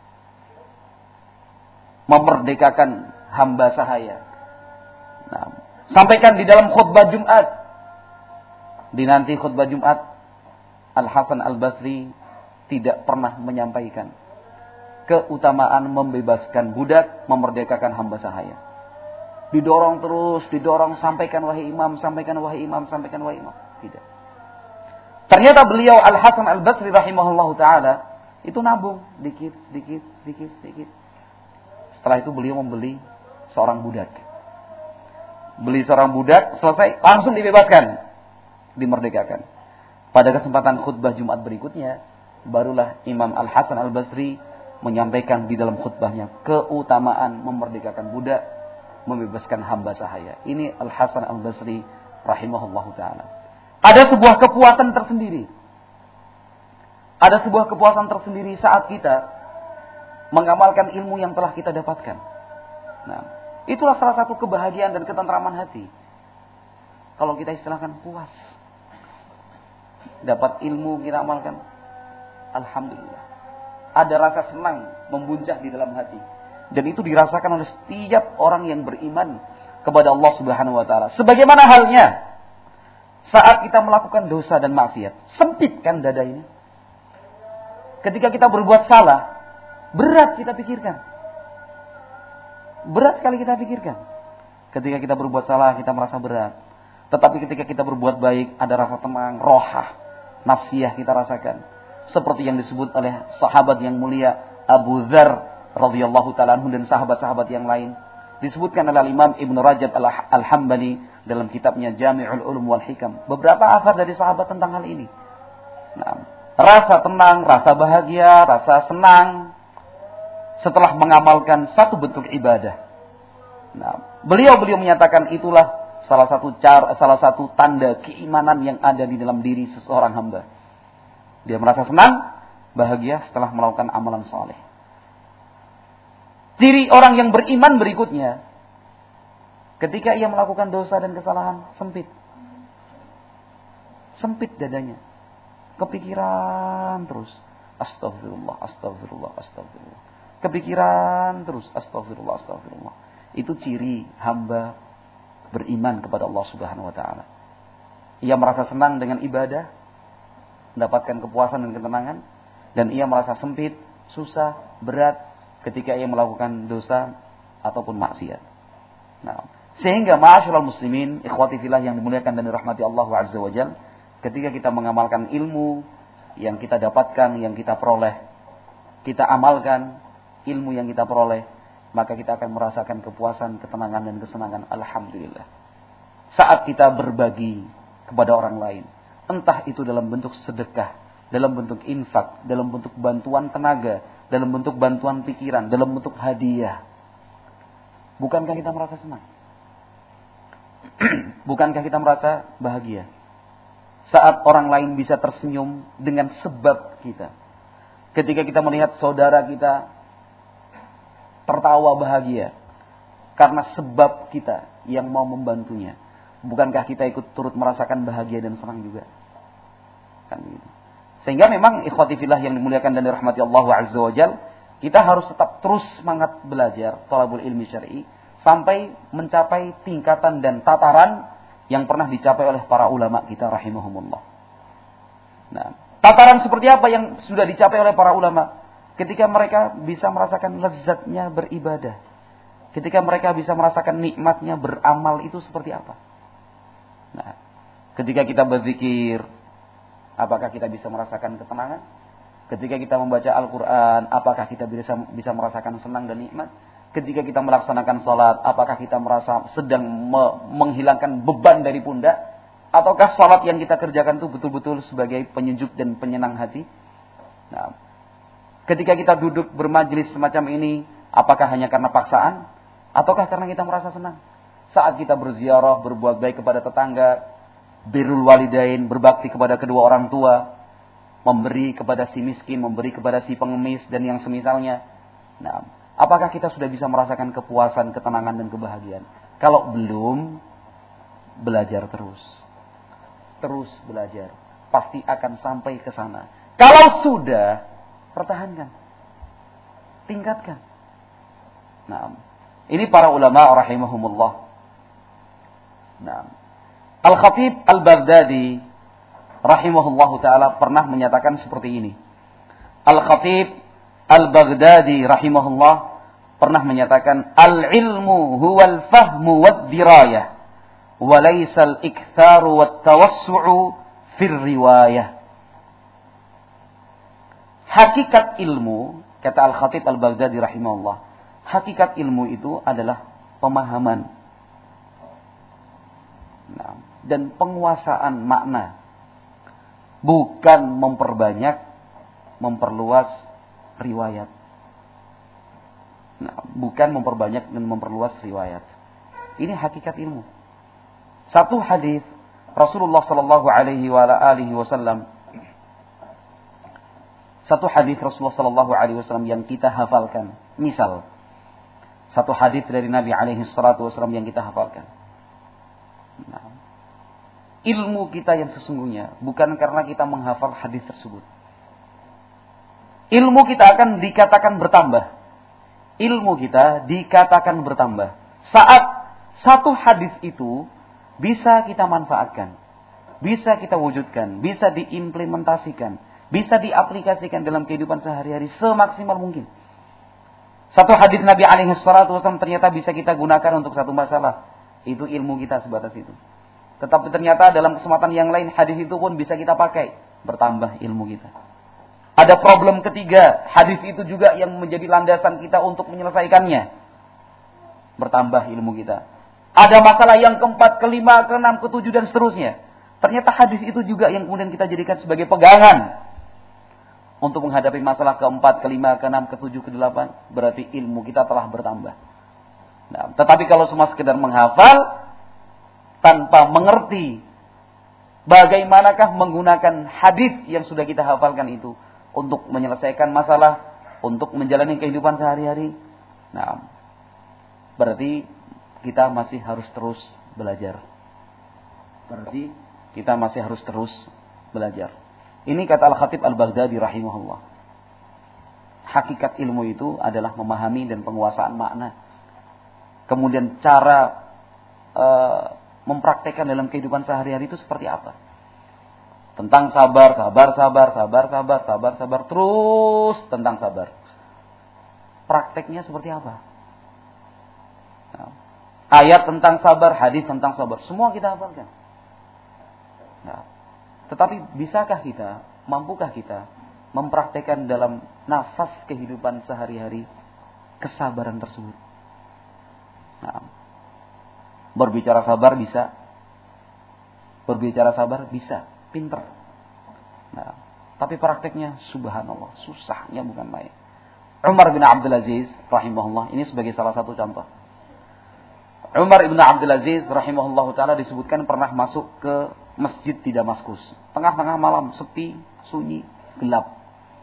memerdekakan hamba sahaya. Nah, sampaikan di dalam khutbah Jumat. Di nanti khutbah Jumat, Al-Hasan Al-Basri tidak pernah menyampaikan keutamaan membebaskan budak, memerdekakan hamba sahaya. Didorong terus, didorong, sampaikan wahai imam, sampaikan wahai imam, sampaikan wahai imam. Tidak. Ternyata beliau Al-Hasan Al-Basri rahimahullahu ta'ala itu nabung dikit, dikit, dikit, dikit. Setelah itu beliau membeli seorang budak. Beli seorang budak, selesai, langsung dibebaskan, dimerdekakan. Pada kesempatan khutbah Jumat berikutnya, barulah Imam Al-Hasan Al-Basri menyampaikan di dalam khutbahnya keutamaan memerdekakan budak, membebaskan hamba sahaya. Ini Al-Hasan Al-Basri rahimahullahu ta'ala. Ada sebuah kepuasan tersendiri. Ada sebuah kepuasan tersendiri saat kita mengamalkan ilmu yang telah kita dapatkan. Nah, itulah salah satu kebahagiaan dan ketentraman hati. Kalau kita istilahkan puas. Dapat ilmu kita amalkan, alhamdulillah. Ada rasa senang membuncah di dalam hati. Dan itu dirasakan oleh setiap orang yang beriman kepada Allah Subhanahu wa taala. Sebagaimana halnya saat kita melakukan dosa dan maksiat, sempit kan dada ini. Ketika kita berbuat salah, berat kita pikirkan. Berat sekali kita pikirkan. Ketika kita berbuat salah, kita merasa berat. Tetapi ketika kita berbuat baik, ada rasa tenang, rohah, nafsiyah kita rasakan. Seperti yang disebut oleh sahabat yang mulia Abu Dzar radhiyallahu ta'ala anhu dan sahabat-sahabat yang lain. Disebutkan oleh Imam Ibn Rajab Al-Hambali dalam kitabnya Jami'ul Ulum wal Hikam. Beberapa asar dari sahabat tentang hal ini. Nah, rasa tenang, rasa bahagia, rasa senang setelah mengamalkan satu bentuk ibadah. Nah, beliau-beliau menyatakan itulah salah satu cara, salah satu tanda keimanan yang ada di dalam diri seseorang hamba. Dia merasa senang, bahagia setelah melakukan amalan saleh. Ciri orang yang beriman berikutnya, ketika ia melakukan dosa dan kesalahan, sempit. sempit dadanya. Kepikiran terus. Astagfirullah, astagfirullah, astagfirullah. Kepikiran terus. Astagfirullah, astagfirullah. Itu ciri hamba beriman kepada Allah Subhanahu wa taala. Ia merasa senang dengan ibadah, mendapatkan kepuasan dan ketenangan, dan ia merasa sempit, susah, berat ketika ia melakukan dosa ataupun maksiat. Nah, sehingga ma'asyiral muslimin, ikhwati fillah yang dimuliakan dan dirahmati Allah Azza wa Jalla, ketika kita mengamalkan ilmu yang kita dapatkan, yang kita peroleh, kita amalkan ilmu yang kita peroleh, maka kita akan merasakan kepuasan, ketenangan dan kesenangan. Alhamdulillah. Saat kita berbagi kepada orang lain, entah itu dalam bentuk sedekah, dalam bentuk infak, dalam bentuk bantuan tenaga, dalam bentuk bantuan pikiran, dalam bentuk hadiah, bukankah kita merasa senang? Bukankah kita merasa bahagia saat orang lain bisa tersenyum dengan sebab kita? Ketika kita melihat saudara kita tertawa bahagia karena sebab kita yang mau membantunya, bukankah kita ikut turut merasakan bahagia dan senang juga? Kan gitu. Sehingga memang ikhwati fillah yang dimuliakan dan dirahmati Allah Azza wa Jalla, kita harus tetap terus semangat belajar thalabul ilmi syar'i sampai mencapai tingkatan dan tataran yang pernah dicapai oleh para ulama kita rahimahumullah. Nah, tataran seperti apa yang sudah dicapai oleh para ulama? Ketika mereka bisa merasakan lezatnya beribadah, ketika mereka bisa merasakan nikmatnya beramal, itu seperti apa? Nah, ketika kita berzikir, apakah kita bisa merasakan ketenangan? Ketika kita membaca Al-Quran, apakah kita bisa bisa merasakan senang dan nikmat? Ketika kita melaksanakan sholat, apakah kita merasa sedang me- menghilangkan beban dari pundak? Ataukah sholat yang kita kerjakan itu betul-betul sebagai penyejuk dan penyenang hati? Nah, ketika kita duduk bermajlis semacam ini, apakah hanya karena paksaan? Ataukah karena kita merasa senang? Saat kita berziarah, berbuat baik kepada tetangga, birrul walidain, berbakti kepada kedua orang tua, memberi kepada si miskin, memberi kepada si pengemis, dan yang semisalnya. Nah, apakah kita sudah bisa merasakan kepuasan, ketenangan, dan kebahagiaan? Kalau belum, belajar terus. Terus belajar. Pasti akan sampai ke sana. Kalau sudah, pertahankan. Tingkatkan. Nah, ini para ulama rahimahumullah. Nah, Al-Khatib Al-Baghdadi rahimahullahu ta'ala pernah menyatakan seperti ini. Al-Khatib Al-Baghdadi rahimahullah pernah menyatakan, al-ilmu huwal fahmu wad-dirayah wa laysal iktharu wat-tawassu'u fir riwayah. Hakikat ilmu, kata Al-Khatib Al-Baghdadi rahimahullah, hakikat ilmu itu adalah pemahaman, nah, dan penguasaan makna, bukan memperbanyak, memperluas riwayat. Nah, bukan memperbanyak dan memperluas riwayat. Ini hakikat ilmu. Satu hadis Rasulullah sallallahu alaihi wa alihi wasallam, satu hadis Rasulullah sallallahu alaihi wasallam yang kita hafalkan. Misal, satu hadis dari Nabi alaihi salatu wasallam yang kita hafalkan. Nah, ilmu kita yang sesungguhnya bukan karena kita menghafal hadis tersebut. Ilmu kita akan dikatakan bertambah. Ilmu kita dikatakan bertambah saat satu hadis itu bisa kita manfaatkan, bisa kita wujudkan, bisa diimplementasikan, bisa diaplikasikan dalam kehidupan sehari-hari semaksimal mungkin. Satu hadis Nabi alaihi salatu wasallam ternyata bisa kita gunakan untuk satu masalah. Itu ilmu kita sebatas itu. Tetapi ternyata dalam kesempatan yang lain hadis itu pun bisa kita pakai, bertambah ilmu kita. Ada problem ketiga, hadis itu juga yang menjadi landasan kita untuk menyelesaikannya, bertambah ilmu kita. Ada masalah yang keempat, kelima, keenam, ketujuh dan seterusnya. Ternyata hadis itu juga yang kemudian kita jadikan sebagai pegangan untuk menghadapi masalah keempat, kelima, keenam, ketujuh, kedelapan. Berarti ilmu kita telah bertambah. Nah, tetapi kalau cuma sekedar menghafal tanpa mengerti bagaimanakah menggunakan hadis yang sudah kita hafalkan itu untuk menyelesaikan masalah, untuk menjalani kehidupan sehari-hari, nah, berarti kita masih harus terus belajar. Berarti Kita masih harus terus belajar. Ini kata Al-Khatib Al-Baghdadi rahimahullah. Hakikat ilmu itu adalah memahami dan penguasaan makna. Kemudian cara uh, mempraktekkan dalam kehidupan sehari-hari itu seperti apa. Tentang sabar, sabar, sabar, sabar, sabar, sabar, sabar. Terus tentang sabar. Prakteknya seperti apa? Nah, ayat tentang sabar, hadis tentang sabar. Semua kita hafalkan. Nah, tetapi bisakah kita, mampukah kita mempraktekkan dalam nafas kehidupan sehari-hari kesabaran tersebut? Nah, berbicara sabar bisa, berbicara sabar bisa, pinter. Nah, tapi prakteknya subhanallah, susahnya bukan main. Umar bin Abdul Aziz rahimahullah, ini sebagai salah satu contoh. Umar bin Abdul Aziz rahimahullah ta'ala disebutkan pernah masuk ke masjid di Damaskus. Tengah-tengah malam, sepi, sunyi, gelap.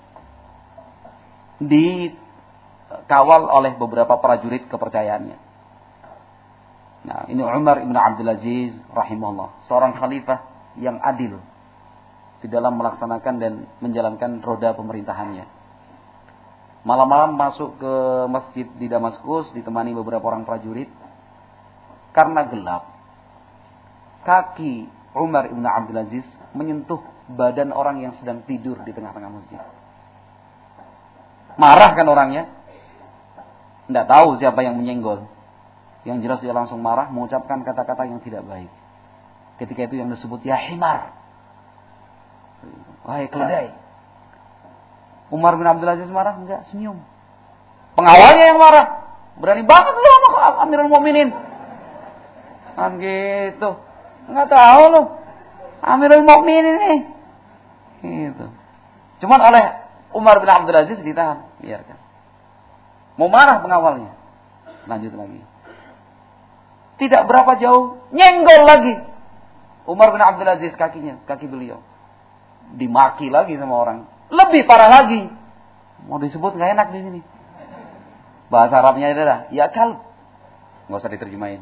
Dikawal oleh beberapa prajurit kepercayaannya. Nah, ini Umar bin Abdul Aziz rahimahullah, seorang khalifah yang adil di dalam melaksanakan dan menjalankan roda pemerintahannya. Malam-malam masuk ke masjid di Damaskus ditemani beberapa orang prajurit. Karena gelap, kaki Umar bin Abdul Aziz menyentuh badan orang yang sedang tidur di tengah-tengah masjid. Marah kan orangnya? Tidak tahu siapa yang menyenggol. Yang jelas dia langsung marah, mengucapkan kata-kata yang tidak baik. Ketika itu yang disebut ya himar. Wahai keledai. Umar bin Abdul Aziz marah? Enggak, senyum. Pengawalnya yang marah. Berani banget lu sama Amirul Mukminin. Kan gitu. Enggak tahu lu. Amirul Mukminin nih. Gitu. Cuman oleh Umar bin Abdul Aziz ditahan, biarkan. Mau marah pengawalnya. Lanjut lagi. Tidak berapa jauh, nyenggol lagi. Umar bin Abdul Aziz kakinya, kaki beliau. Dimaki lagi sama orang. Lebih parah lagi. Mau disebut enggak enak di sini. Bahasa Arabnya adalah ya kalb. Enggak usah diterjemahin.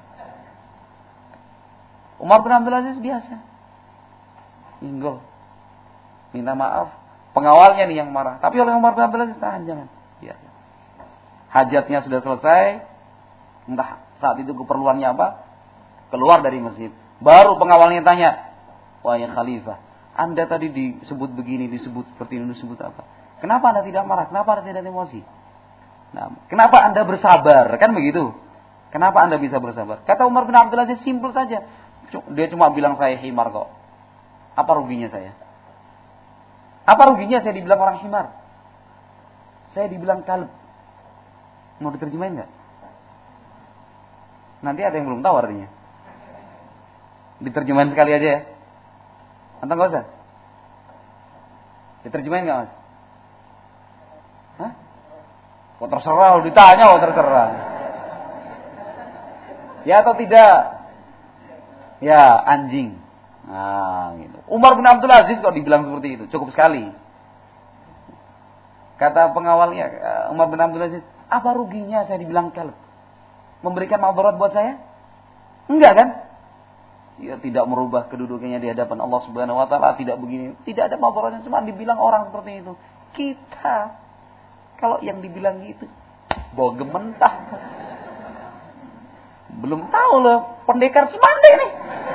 Umar bin Abdul Aziz biasa. Nyenggol. Minta maaf. Pengawalnya nih yang marah. Tapi oleh Umar bin Abdul Aziz, tahan, jangan. Biasa. Hajatnya sudah selesai. Entah saat itu keperluannya apa. Keluar dari masjid. Baru pengawalnya tanya. Wahai khalifah, Anda tadi disebut begini, disebut seperti ini, disebut apa? Kenapa Anda tidak marah? Kenapa Anda tidak emosi? Nah, kenapa Anda bersabar? Kan begitu. Kenapa Anda bisa bersabar? Kata Umar bin Abdul Aziz, simpel saja. Dia cuma bilang saya himar kok. Apa ruginya saya? Apa ruginya saya dibilang orang himar? Saya dibilang kalb. Mau diterjemahin nggak? Nanti ada yang belum tahu artinya. Diterjemahin sekali aja ya. Anda nggak usah. Diterjemahin nggak mas? Hah? Kok terserah? Ditanya kok terserah. Ya atau tidak? Ya, anjing. Nah, gitu. Umar bin Abdul Aziz kok dibilang seperti itu, cukup sekali. Kata pengawalnya, Umar bin Abdul Aziz, apa ruginya saya dibilang kalb? Memberikan madarat buat saya? Enggak kan? Ya tidak merubah kedudukannya di hadapan Allah Subhanahu wa taala, tidak begini. Tidak ada madaratnya, cuma dibilang orang seperti itu. Kita kalau yang dibilang gitu, bawa gementah. Belum tahu loh, pendekar semande nih.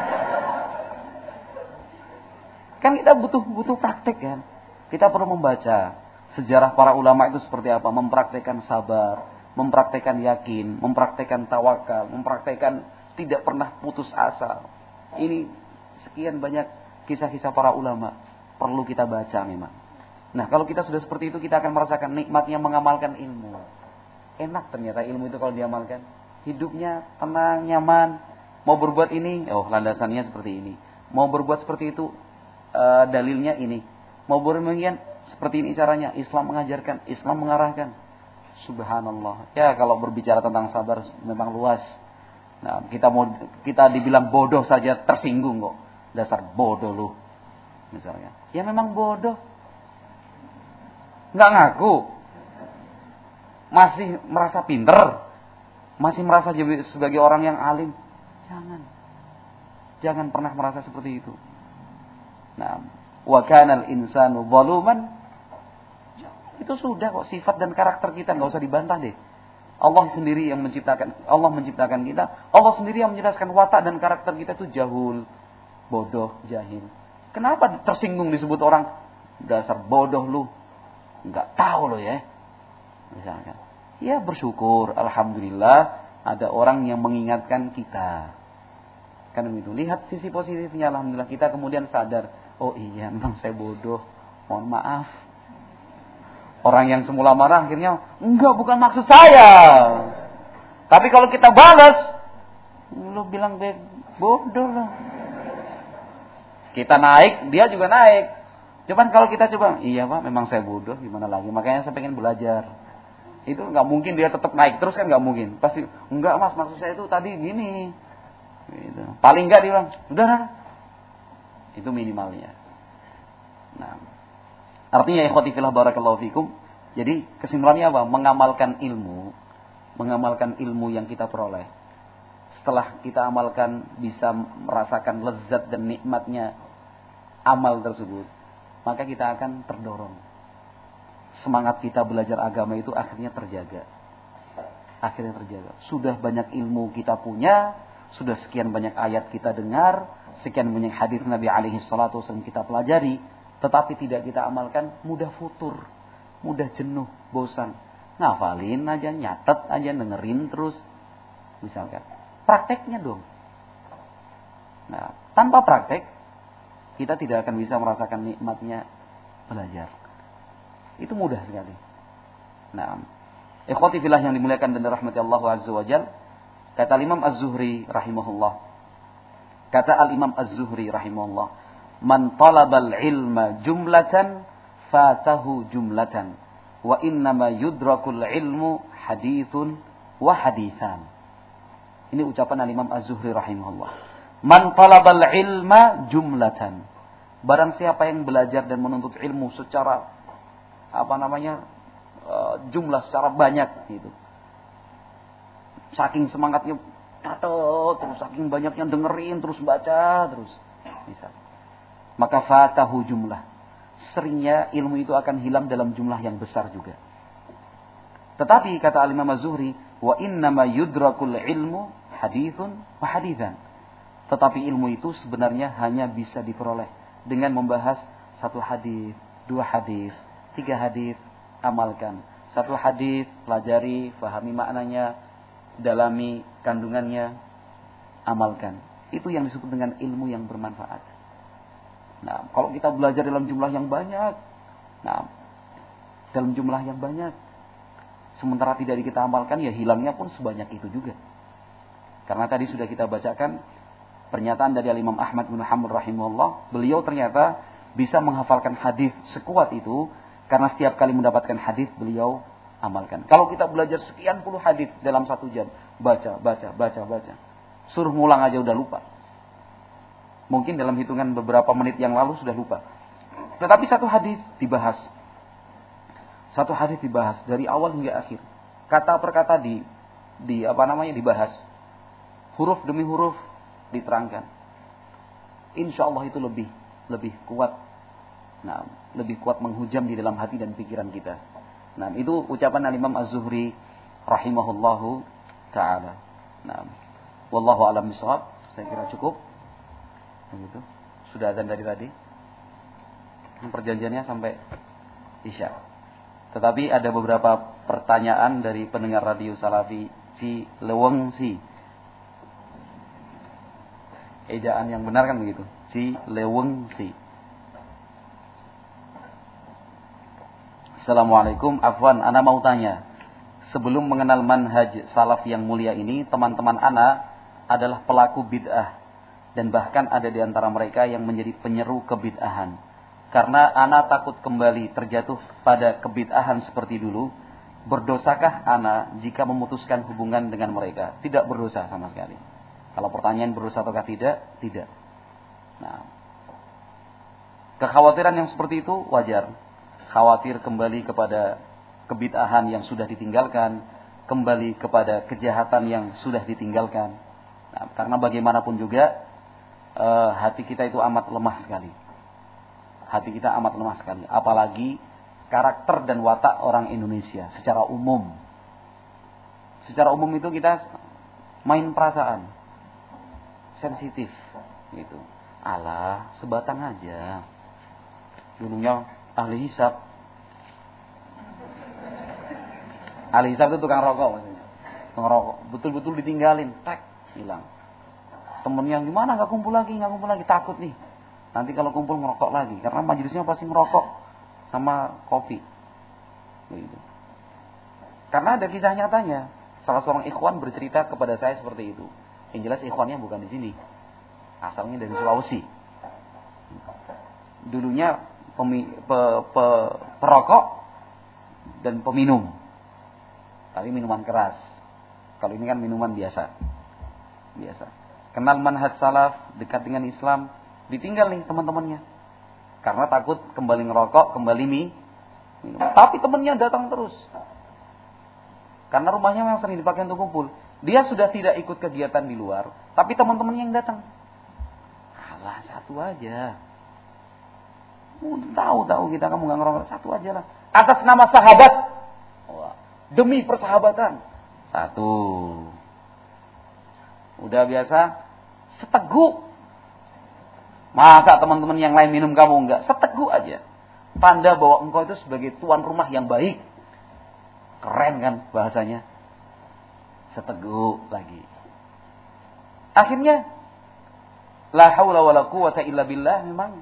Kan kita butuh butuh praktek kan. Kita perlu membaca sejarah para ulama itu seperti apa, mempraktekkan sabar, mempraktekkan yakin, mempraktekkan tawakal, mempraktekkan tidak pernah putus asa. Ini sekian banyak kisah-kisah para ulama perlu kita baca memang. Nah, kalau kita sudah seperti itu, kita akan merasakan nikmatnya mengamalkan ilmu. Enak ternyata ilmu itu kalau diamalkan. Hidupnya tenang, nyaman. Mau berbuat ini, oh landasannya seperti ini. Mau berbuat seperti itu, uh, dalilnya ini. Mau bermain seperti ini caranya. Islam mengajarkan, Islam mengarahkan. Subhanallah. Ya kalau berbicara tentang sabar memang luas. Nah, kita mau kita dibilang bodoh saja tersinggung kok. Dasar bodoh lu. Misalnya. Ya memang bodoh. Enggak ngaku. Masih merasa pinter. Masih merasa sebagai orang yang alim. Jangan. Jangan pernah merasa seperti itu. Nah, wa kanal insanu zaluman. Itu sudah kok, sifat dan karakter kita, enggak usah dibantah deh. Allah sendiri yang menciptakan, Allah menciptakan kita, Allah sendiri yang menjelaskan watak dan karakter kita itu jahul, bodoh, jahil. Kenapa tersinggung disebut orang dasar bodoh lu? Enggak tahu lo ya. Misalkan. Ya bersyukur, alhamdulillah ada orang yang mengingatkan kita. Kan begitu. Lihat sisi positifnya, alhamdulillah kita kemudian sadar, oh iya memang saya bodoh. Mohon maaf. Orang yang semula marah akhirnya, enggak, bukan maksud saya. Tapi kalau kita balas, lu bilang bodoh lah. Kita naik, dia juga naik. Cuman kalau kita coba, iya Pak, memang saya bodoh, gimana lagi. Makanya saya pengen belajar. Itu enggak mungkin dia tetap naik terus, kan enggak mungkin. Pasti, enggak Mas, maksud saya itu tadi gini. Gitu. Paling enggak dia bilang, udah lah. Itu minimalnya. Nah, artinya ikhwati fillah barakallahu fikum. Jadi kesimpulannya apa? Mengamalkan ilmu, mengamalkan ilmu yang kita peroleh. Setelah kita amalkan, bisa merasakan lezat dan nikmatnya amal tersebut, maka kita akan terdorong. Semangat kita belajar agama itu akhirnya terjaga. Akhirnya terjaga. Sudah banyak ilmu kita punya, sudah sekian banyak ayat kita dengar, sekian banyak hadis Nabi alaihi salatu wasallam kita pelajari, tetapi tidak kita amalkan, mudah futur, mudah jenuh, bosan. Ngafalin aja, nyatet aja, dengerin terus. Misalkan. Prakteknya dong. Nah, tanpa praktek, kita tidak akan bisa merasakan nikmatnya belajar. Itu mudah sekali. Nah, ikhwati fillah yang dimuliakan dan dirahmati Allah azza wa jalla, kata Imam Az-Zuhri rahimahullah. Kata Al-Imam Az-Zuhri rahimahullah, man talabal ilma jumlatan fatahu jumlatan wa innama yudrakul ilmu hadithun wa hadithan. Ini ucapan Al-Imam Az-Zuhri rahimahullah. Man talabal ilma jumlatan. Barang siapa yang belajar dan menuntut ilmu secara apa namanya uh, jumlah, secara banyak gitu. Saking semangatnya catat terus, saking banyaknya dengerin terus, baca terus. Bisa. Maka fatahu jumlah. Seringnya ilmu itu akan hilang dalam jumlah yang besar juga. Tetapi kata Al-Imam Az-Zuhri, wa innama yudrakul ilmu hadithun wa hadithan. Tetapi ilmu itu sebenarnya hanya bisa diperoleh dengan membahas satu hadis, dua hadis, tiga hadis, amalkan. Satu hadis, pelajari, fahami maknanya, dalami kandungannya, amalkan. Itu yang disebut dengan ilmu yang bermanfaat. Nah, kalau kita belajar dalam jumlah yang banyak, nah, dalam jumlah yang banyak, sementara tidak kita amalkan, ya hilangnya pun sebanyak itu juga. Karena tadi sudah kita bacakan pernyataan dari Imam Ahmad bin Hanbal rahimahullah, beliau ternyata bisa menghafalkan hadis sekuat itu karena setiap kali mendapatkan hadis beliau amalkan. Kalau kita belajar sekian puluh hadis dalam satu jam, baca, baca, baca, baca, suruh ngulang aja udah lupa. Mungkin dalam hitungan beberapa menit yang lalu sudah lupa. Tetapi satu hadis dibahas. Satu hadis dibahas dari awal hingga akhir. Kata per kata di di apa namanya dibahas. Huruf demi huruf diterangkan. Insya Allah itu lebih lebih kuat. Nah, lebih kuat menghujam di dalam hati dan pikiran kita. Nah, itu ucapan Al-Imam Az-Zuhri rahimahullahu taala. Nah, wallahu a'lam bishawab. Saya kira cukup. Begitu. Sudah azan dari tadi. Perjanjiannya sampai Isya. Tetapi ada beberapa pertanyaan dari pendengar radio Salafi Cilewengsi. Ejaan yang benar kan begitu. Cilewengsi. Assalamualaikum, afwan, ana mau tanya. Sebelum mengenal manhaj salaf yang mulia ini, teman-teman ana adalah pelaku bid'ah. Dan bahkan ada di antara mereka yang menjadi penyeru kebid'ahan. Karena ana takut kembali terjatuh pada kebid'ahan seperti dulu. Berdosakah ana jika memutuskan hubungan dengan mereka? Tidak berdosa sama sekali. Kalau pertanyaan berdosa ataukah tidak? Tidak. Nah, kekhawatiran yang seperti itu wajar. Khawatir kembali kepada kebid'ahan yang sudah ditinggalkan. Kembali kepada kejahatan yang sudah ditinggalkan. Nah, karena bagaimanapun juga uh, hati kita itu amat lemah sekali. Hati kita amat lemah sekali. Apalagi karakter dan watak orang Indonesia secara umum. Secara umum itu kita main perasaan, sensitif, gitu. Alah, sebatang aja. Dulunya ahli hisab. Ahli hisab itu tukang rokok maksudnya. Tukang rokok, betul-betul ditinggalin, tek, hilang. Temennya gimana? Nggak kumpul lagi, nggak kumpul lagi, takut nih. Nanti kalau kumpul ngerokok lagi, karena majelisnya pasti ngerokok sama kopi. Begitu. Karena ada kisah nyatanya. Salah seorang ikhwan bercerita kepada saya seperti itu. Yang jelas ikhwannya bukan di sini. Asalnya dari Sulawesi. Dulunya pemi, pe, pe, perokok dan peminum. Tapi minuman keras. Kalau ini kan minuman biasa. Biasa. Kenal manhaj salaf, dekat dengan Islam, ditinggal nih teman-temannya. Karena takut kembali ngerokok, kembali minum. Tapi temannya datang terus. Karena rumahnya memang sering dipakai untuk kumpul. Dia sudah tidak ikut kegiatan di luar, tapi teman-temannya yang datang. Alah, satu aja. Tahu-tahu kita kamu nggak ngerokok, satu aja lah. Atas nama sahabat. Wah, demi persahabatan. Satu. Udah biasa, seteguk. Masa teman-teman yang lain minum kamu enggak? Seteguk aja. Tanda bahwa engkau itu sebagai tuan rumah yang baik. Keren kan bahasanya? Seteguk lagi. Akhirnya la haula wala quwata illa billah, memang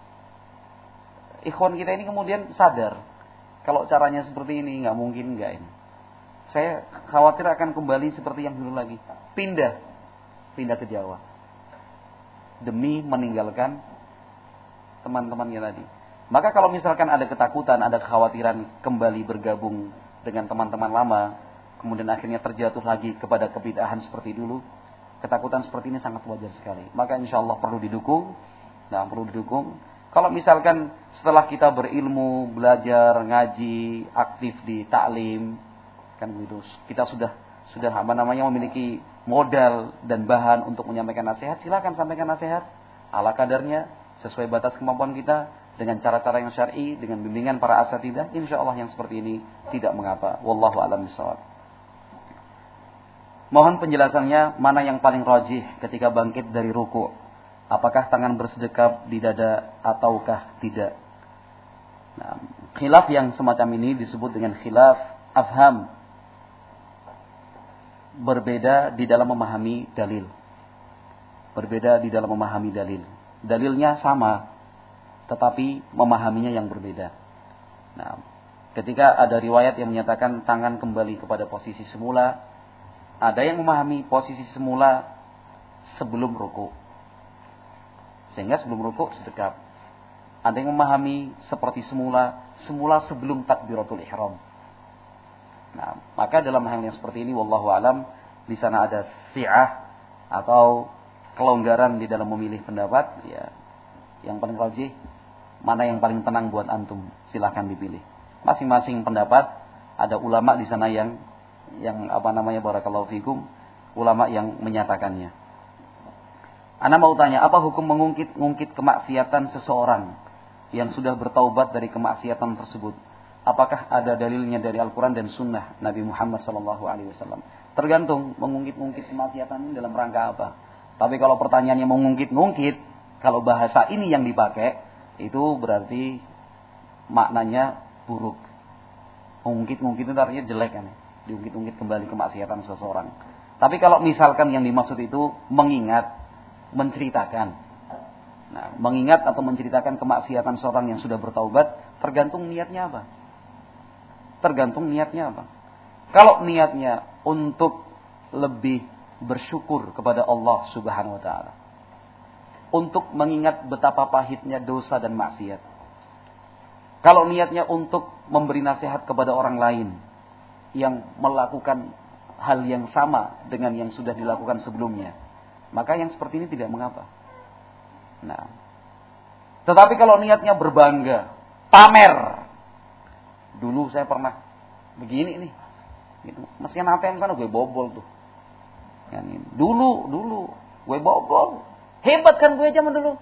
ikhwan kita ini kemudian sadar kalau caranya seperti ini nggak mungkin enggak ini. Saya khawatir akan kembali seperti yang dulu lagi. Pindah. Pindah ke Jawa. Demi meninggalkan teman-temannya tadi. Maka kalau misalkan ada ketakutan, ada kekhawatiran kembali bergabung dengan teman-teman lama, kemudian akhirnya terjatuh lagi kepada kebid'ahan seperti dulu, ketakutan seperti ini sangat wajar sekali. Maka insya Allah perlu didukung. Nah, perlu didukung. Kalau misalkan setelah kita berilmu, belajar, ngaji, aktif di taklim, kan gitu, kita sudah sudah apa namanya memiliki modal dan bahan untuk menyampaikan nasihat, silakan sampaikan nasihat ala kadarnya, sesuai batas kemampuan kita, dengan cara-cara yang syar'i, dengan bimbingan para asatidzah. Insya Allah yang seperti ini tidak mengapa. Wallahu a'lam bishawab. Mohon penjelasannya, mana yang paling rajih ketika bangkit dari ruku'? Apakah tangan bersedekap di dada ataukah tidak? Nah, khilaf yang semacam ini disebut dengan khilaf afham. Berbeda di dalam memahami dalil. Berbeda di dalam memahami dalil. Dalilnya sama, tetapi memahaminya yang berbeda. Nah, ketika ada riwayat yang menyatakan tangan kembali kepada posisi semula, ada yang memahami posisi semula sebelum ruku'. Sehingga sebelum ruku' sedekap. Ada yang memahami seperti semula, semula sebelum takbiratul ihram. Nah, maka dalam hal yang seperti ini, wallahu alam, di sana ada si'ah atau kelonggaran di dalam memilih pendapat, ya, yang paling rajih, mana yang paling tenang buat antum, silahkan dipilih. Masing-masing pendapat, ada ulama di sana yang yang apa namanya, barakallahu fikum, ulama yang menyatakannya. Ana mau tanya, apa hukum mengungkit-ungkit kemaksiatan seseorang yang sudah bertaubat dari kemaksiatan tersebut? Apakah ada dalilnya dari Al-Quran dan Sunnah Nabi Muhammad sallallahu alaihi wasallam? Tergantung mengungkit-ungkit kemaksiatan ini dalam rangka apa. Tapi kalau pertanyaannya mengungkit-ungkit, kalau bahasa ini yang dipakai, itu berarti maknanya buruk. Mengungkit-ungkit itu artinya jelek kan, diungkit-ungkit kembali kemaksiatan seseorang. Tapi kalau misalkan yang dimaksud itu mengingat, menceritakan. Nah, mengingat atau menceritakan kemaksiatan seorang yang sudah bertaubat, tergantung niatnya apa. Tergantung niatnya apa. Kalau niatnya untuk lebih bersyukur kepada Allah Subhanahu wa taala, untuk mengingat betapa pahitnya dosa dan maksiat. Kalau niatnya untuk memberi nasihat kepada orang lain yang melakukan hal yang sama dengan yang sudah dilakukan sebelumnya, maka yang seperti ini tidak mengapa. Nah, tetapi kalau niatnya berbangga, pamer, dulu saya pernah begini nih, gitu. Mesin A T M kan gue bobol tuh. Kan, dulu, dulu gue bobol. Hebat kan gue zaman dulu.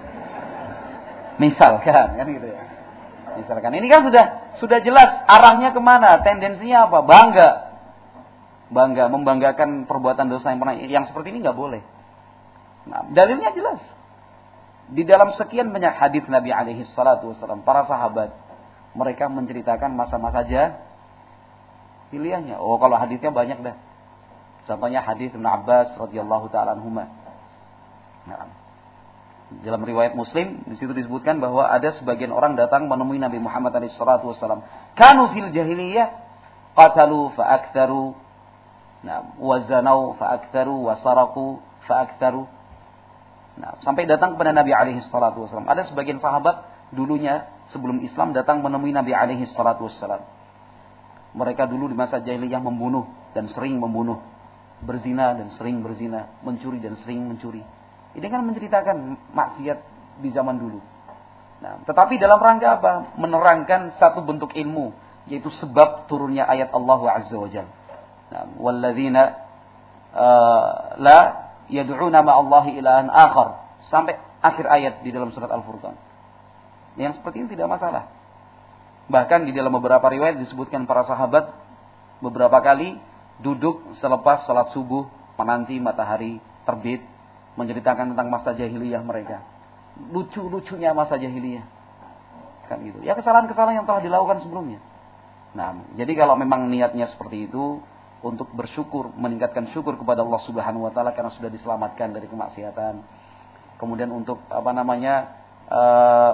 Misalkan kan gitu ya. Misalkan ini kan sudah sudah jelas arahnya kemana, tendensinya apa? Bangga. Bangga, membanggakan perbuatan dosa yang pernah yang seperti ini nggak boleh. Nah, dalilnya jelas. Di dalam sekian banyak hadis Nabi alaihi salatu wasallam, para sahabat mereka menceritakan masa-masa jahiliyahnya. Oh, kalau hadisnya banyak dah. Contohnya hadis Ibnu Abbas radhiyallahu taala anhuma. Nah, dalam riwayat Muslim di situ disebutkan bahwa ada sebagian orang datang menemui Nabi Muhammad alaihi salatu wasallam. Kanu fil jahiliyah qatalu fa aktsaru, nah, wa zanau fa aktsaru, wa saraku fa aktsaru. Nah, sampai datang kepada Nabi alaihi salatu wasallam. Ada sebagian sahabat dulunya sebelum Islam datang menemui Nabi alaihi salatu wasallam. Mereka dulu di masa jahiliyah membunuh dan sering membunuh, berzina dan sering berzina, mencuri dan sering mencuri. Ini kan menceritakan maksiat di zaman dulu. Nah, tetapi dalam rangka apa? Menerangkan satu bentuk ilmu, yaitu sebab turunnya ayat Allah Azza wa Jalla. Nah, walladzina uh, la yad'una ma'allahi ilahan akhar, sampai akhir ayat di dalam surat Al-Furqan. Yang seperti ini tidak masalah. Bahkan di dalam beberapa riwayat disebutkan para sahabat beberapa kali duduk selepas salat subuh menanti matahari terbit, menceritakan tentang masa jahiliyah mereka. Lucu-lucunya masa jahiliyah. Kan gitu. Ya kesalahan-kesalahan yang telah dilakukan sebelumnya. Nah, jadi kalau memang niatnya seperti itu untuk bersyukur, meningkatkan syukur kepada Allah Subhanahu wa taala karena sudah diselamatkan dari kemaksiatan. Kemudian untuk apa namanya? Uh,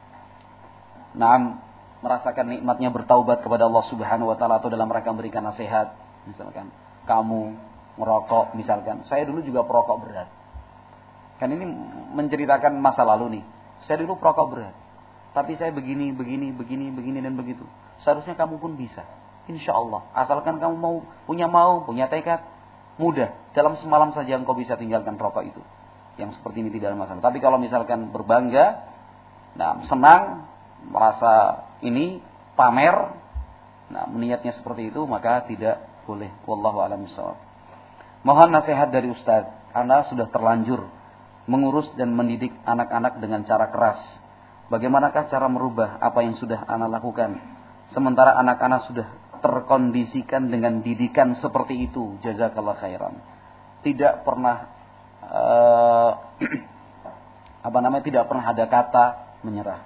Naam, merasakan nikmatnya bertaubat kepada Allah Subhanahu wa taala atau dalam rangka memberikan nasihat. Misalkan kamu merokok misalkan. Saya dulu juga perokok berat. Kan ini menceritakan masa lalu nih. Saya dulu perokok berat. Tapi saya begini, begini, begini, begini dan begitu. Seharusnya kamu pun bisa. Insya Allah. Asalkan kamu mau punya mau, punya tekad, mudah. Dalam semalam saja engkau bisa tinggalkan rokok itu. Yang seperti ini tidak ada masalah. Tapi kalau misalkan berbangga, nah senang, merasa ini pamer, nah niatnya seperti itu, maka tidak boleh. Wallahu a'lam bishawab. Mohon nasihat dari Ustaz. Anda sudah terlanjur mengurus dan mendidik anak-anak dengan cara keras. Bagaimanakah cara merubah apa yang sudah anak lakukan? Sementara anak-anak sudah terkondisikan dengan didikan seperti itu. Jazakallah khairan. Tidak pernah uh, apa namanya? Tidak pernah ada kata menyerah.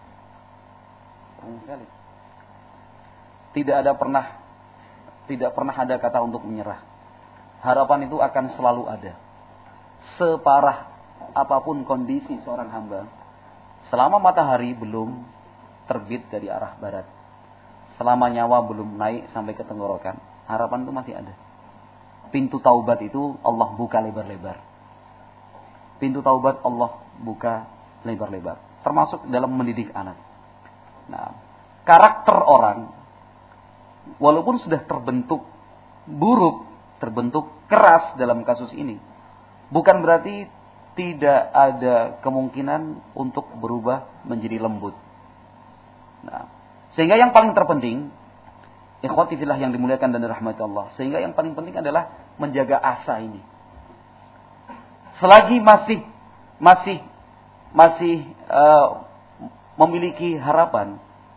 Tidak ada pernah tidak pernah ada kata untuk menyerah. Harapan itu akan selalu ada. Separah apapun kondisi seorang hamba, selama matahari belum terbit dari arah barat, selama nyawa belum naik sampai ke tenggorokan, harapan itu masih ada. Pintu taubat itu Allah buka lebar-lebar. Pintu taubat Allah buka lebar-lebar, termasuk dalam mendidik anak. Nah, karakter orang walaupun sudah terbentuk buruk, terbentuk keras dalam kasus ini, bukan berarti tidak ada kemungkinan untuk berubah menjadi lembut. Nah, sehingga yang paling terpenting, ikhwati fillah yang dimuliakan dan dirahmati Allah, sehingga yang paling penting adalah menjaga asa ini. Selagi masih masih masih uh, memiliki harapan,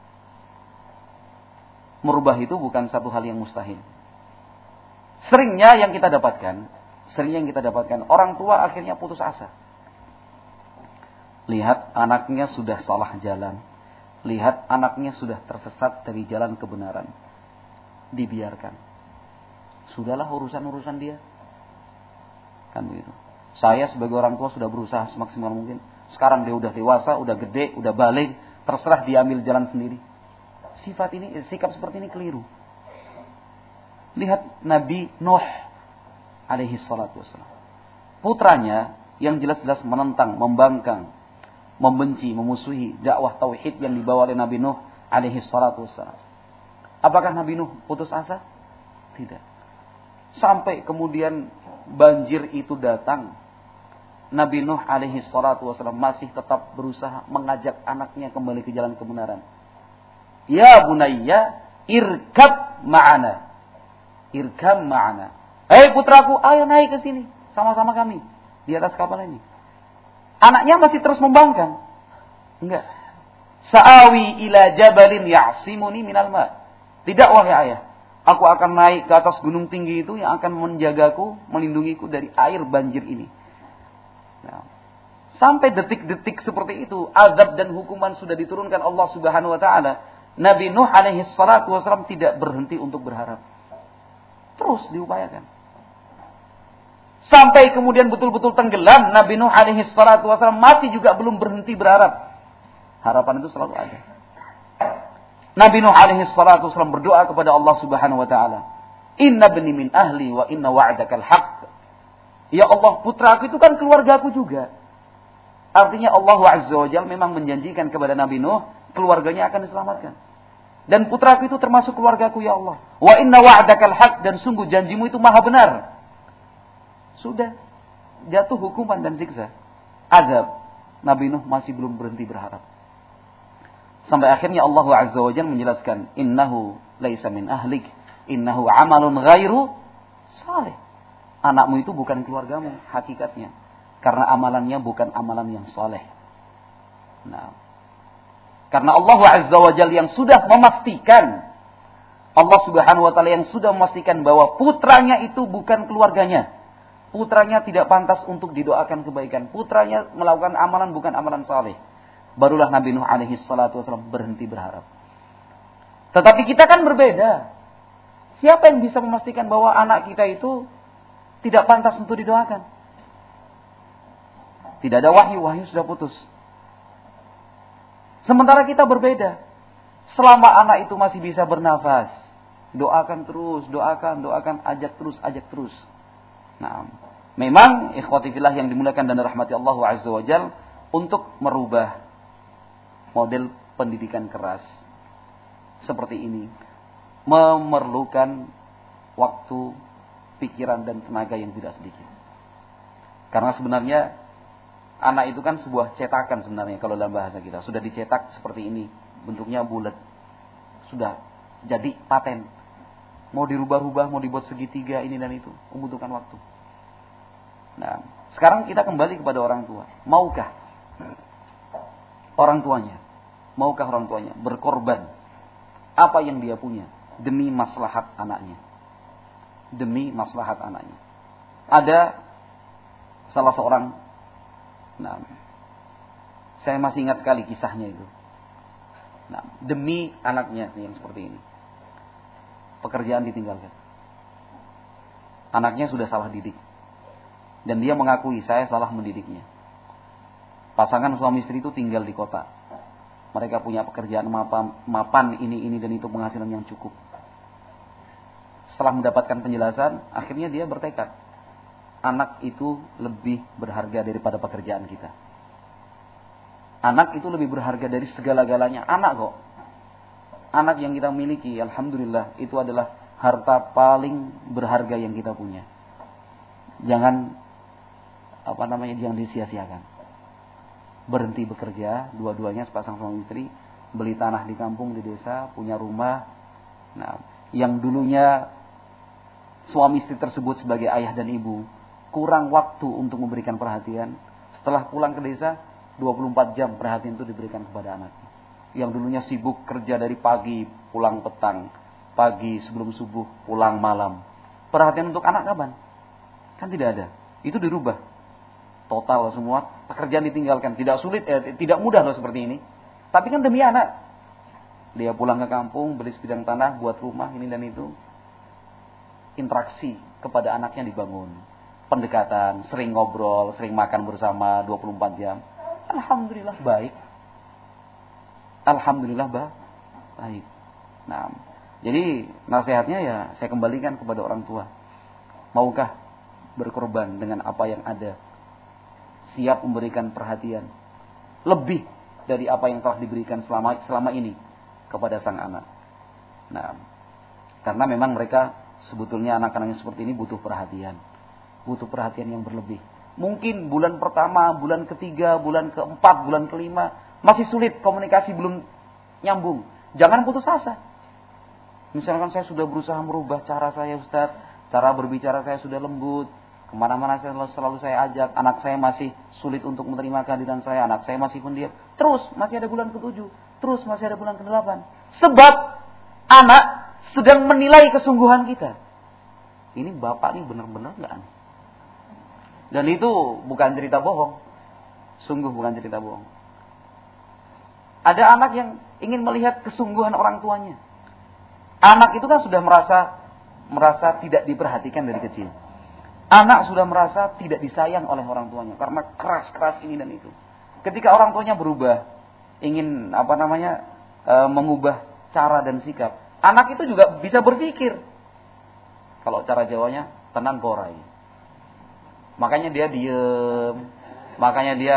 merubah itu bukan satu hal yang mustahil. Seringnya yang kita dapatkan, seringnya yang kita dapatkan, orang tua akhirnya putus asa. Lihat anaknya sudah salah jalan. Lihat anaknya sudah tersesat dari jalan kebenaran. Dibiarkan. Sudahlah urusan-urusan dia. Kan begitu. Saya sebagai orang tua sudah berusaha semaksimal mungkin. Sekarang dia udah dewasa, udah gede, udah balik. Terserah dia ambil jalan sendiri. Sifat ini, sikap seperti ini keliru. Lihat Nabi Nuh alaihi salatu wassalam. Putranya yang jelas-jelas menentang, membangkang, membenci, memusuhi dakwah tauhid yang dibawa oleh Nabi Nuh alaihi salatu wassalam. Apakah Nabi Nuh putus asa? Tidak. Sampai kemudian banjir itu datang, Nabi Nuh alaihi salatu wassalam masih tetap berusaha mengajak anaknya kembali ke jalan kebenaran. Ya bunayya irkab ma'ana. Irkab ma'ana. Hei putraku, ayo naik ke sini sama-sama kami di atas kapal ini. Anaknya masih terus membangkang. Enggak. Sa'awi ila jabalin ya'simuni minal ma. Tidak wahai ayah. Aku akan naik ke atas gunung tinggi itu yang akan menjagaku, melindungiku dari air banjir ini. Nah, sampai detik-detik seperti itu, azab dan hukuman sudah diturunkan Allah Subhanahu wa taala. Nabi Nuh alaihi salatu wasallam tidak berhenti untuk berharap. Terus diupayakan. Sampai kemudian betul-betul tenggelam, Nabi Nuh alaihi salatu wasallam mati juga belum berhenti berharap. Harapan itu selalu ada. Nabi Nuh alaihi salatu wasallam berdoa kepada Allah Subhanahu wa taala, "Inna bani min ahli wa inna wa'dakal haqq." Ya Allah, putraku itu kan keluargaku juga. Artinya Allah Azza wa Jalla memang menjanjikan kepada Nabi Nuh, keluarganya akan diselamatkan. Dan putraku itu termasuk keluargaku ya Allah. Wa inna wa'dakal haqq, dan sungguh janjimu itu maha benar. Sudah jatuh hukuman dan siksa, azab. Nabi Nuh masih belum berhenti berharap. Sampai akhirnya Allah Azza wa Jalla menjelaskan, "Innahu laisa min ahlik, innahu amalun ghairu salih." Anakmu itu bukan keluargamu hakikatnya, karena amalannya bukan amalan yang saleh. Nah, karena Allah Azza wa Jalla yang sudah memastikan, Allah Subhanahu wa taala yang sudah memastikan bahwa putranya itu bukan keluarganya. Putranya tidak pantas untuk didoakan kebaikan. Putranya melakukan amalan bukan amalan saleh. Barulah Nabi Nuh alaihi salatu wasallam berhenti berharap. Tetapi kita kan berbeda. Siapa yang bisa memastikan bahwa anak kita itu tidak pantas untuk didoakan? Tidak ada wahyu, wahyu sudah putus. Sementara kita berbeda. Selama anak itu masih bisa bernafas, doakan terus, doakan, doakan, ajak terus, ajak terus. Nah, memang ikhwati fillah yang dimuliakan dan dirahmati Allah Azza wa Jalla, untuk merubah model pendidikan keras seperti ini memerlukan waktu, pikiran dan tenaga yang tidak sedikit. Karena sebenarnya anak itu kan sebuah cetakan sebenarnya kalau dalam bahasa kita. Sudah dicetak seperti ini, bentuknya bulat. Sudah jadi paten. Mau dirubah-rubah, mau dibuat segitiga ini dan itu, membutuhkan waktu. Nah, sekarang kita kembali kepada orang tua. Maukah orang tuanya, maukah orang tuanya berkorban apa yang dia punya demi maslahat anaknya? Demi maslahat anaknya. Ada salah seorang, nah, saya masih ingat sekali kisahnya itu. Nah, demi anaknya yang seperti ini, pekerjaan ditinggalkan. Anaknya sudah salah didik. Dan dia mengakui, saya salah mendidiknya. Pasangan suami istri itu tinggal di kota. Mereka punya pekerjaan mapan, mapan ini, ini, dan itu, penghasilan yang cukup. Setelah mendapatkan penjelasan, akhirnya dia bertekad. Anak itu lebih berharga daripada pekerjaan kita. Anak itu lebih berharga dari segala-galanya. Anak kok. Anak yang kita miliki, alhamdulillah, itu adalah harta paling berharga yang kita punya. Jangan, apa namanya, jangan disia-siakan. Berhenti bekerja, dua-duanya sepasang suami istri, beli tanah di kampung, di desa, punya rumah. Nah, yang dulunya suami istri tersebut sebagai ayah dan ibu, kurang waktu untuk memberikan perhatian. Setelah pulang ke desa, dua puluh empat jam perhatian itu diberikan kepada anaknya. Yang dulunya sibuk kerja dari pagi, pulang petang, pagi sebelum subuh, pulang malam. Perhatian untuk anak kapan? Kan tidak ada. Itu dirubah. Total semua, pekerjaan ditinggalkan. Tidak sulit, eh, tidak mudah loh seperti ini. Tapi kan demi anak. Dia pulang ke kampung, beli sebidang tanah, buat rumah, ini dan itu. Interaksi kepada anaknya dibangun. Pendekatan, sering ngobrol, sering makan bersama dua puluh empat jam. Alhamdulillah baik. Alhamdulillah bah, baik. Nah, jadi nasihatnya ya saya kembalikan kepada orang tua. Maukah berkorban dengan apa yang ada? Siap memberikan perhatian lebih dari apa yang telah diberikan selama selama ini kepada sang anak. Nah, karena memang mereka sebetulnya anak-anak yang seperti ini butuh perhatian, butuh perhatian yang berlebih. Mungkin bulan pertama, bulan ketiga, bulan keempat, bulan kelima masih sulit, komunikasi belum nyambung. Jangan putus asa. Misalkan saya sudah berusaha merubah cara saya, Ustaz, cara berbicara saya sudah lembut, Kemana-mana saya selalu, selalu saya ajak, anak saya masih sulit untuk menerima kehadiran saya, anak saya masih pendiam. Terus masih ada bulan ketujuh, terus masih ada bulan kedelapan. Sebab anak sedang menilai kesungguhan kita. Ini bapak ini benar-benar nggak aneh. Dan itu bukan cerita bohong, sungguh bukan cerita bohong. Ada anak yang ingin melihat kesungguhan orang tuanya. Anak itu kan sudah merasa merasa tidak diperhatikan dari kecil. Anak sudah merasa tidak disayang oleh orang tuanya karena keras-keras ini dan itu. Ketika orang tuanya berubah, ingin apa namanya e, mengubah cara dan sikap, anak itu juga bisa berpikir. Kalau cara Jawanya, tenan porai. Makanya dia diem, makanya dia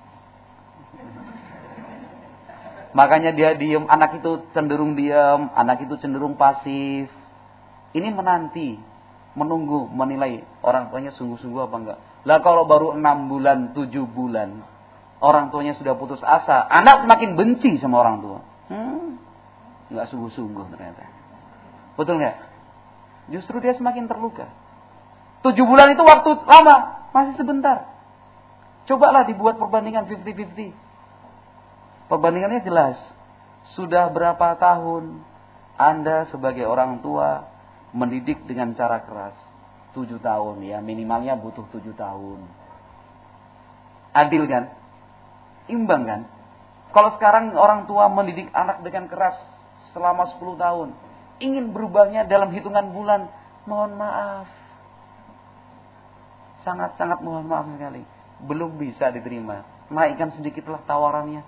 makanya dia diem. Anak itu cenderung diem, anak itu cenderung pasif. Ini menanti, menunggu, menilai orang tuanya sungguh-sungguh apa enggak. Lah kalau baru enam bulan, tujuh bulan, orang tuanya sudah putus asa, anak semakin benci sama orang tua. Hmm, enggak sungguh-sungguh ternyata. Betul enggak? Justru dia semakin terluka. Tujuh bulan itu waktu lama, masih sebentar. Cobalah dibuat perbandingan lima puluh lima puluh. Perbandingannya jelas. Sudah berapa tahun Anda sebagai orang tua mendidik dengan cara keras? Tujuh tahun ya, minimalnya butuh tujuh tahun. Adil kan? Imbang kan? Kalau sekarang orang tua mendidik anak dengan keras selama sepuluh tahun, ingin berubahnya dalam hitungan bulan, mohon maaf. Sangat-sangat mohon maaf sekali. Belum bisa diterima. Naikkan sedikitlah tawarannya.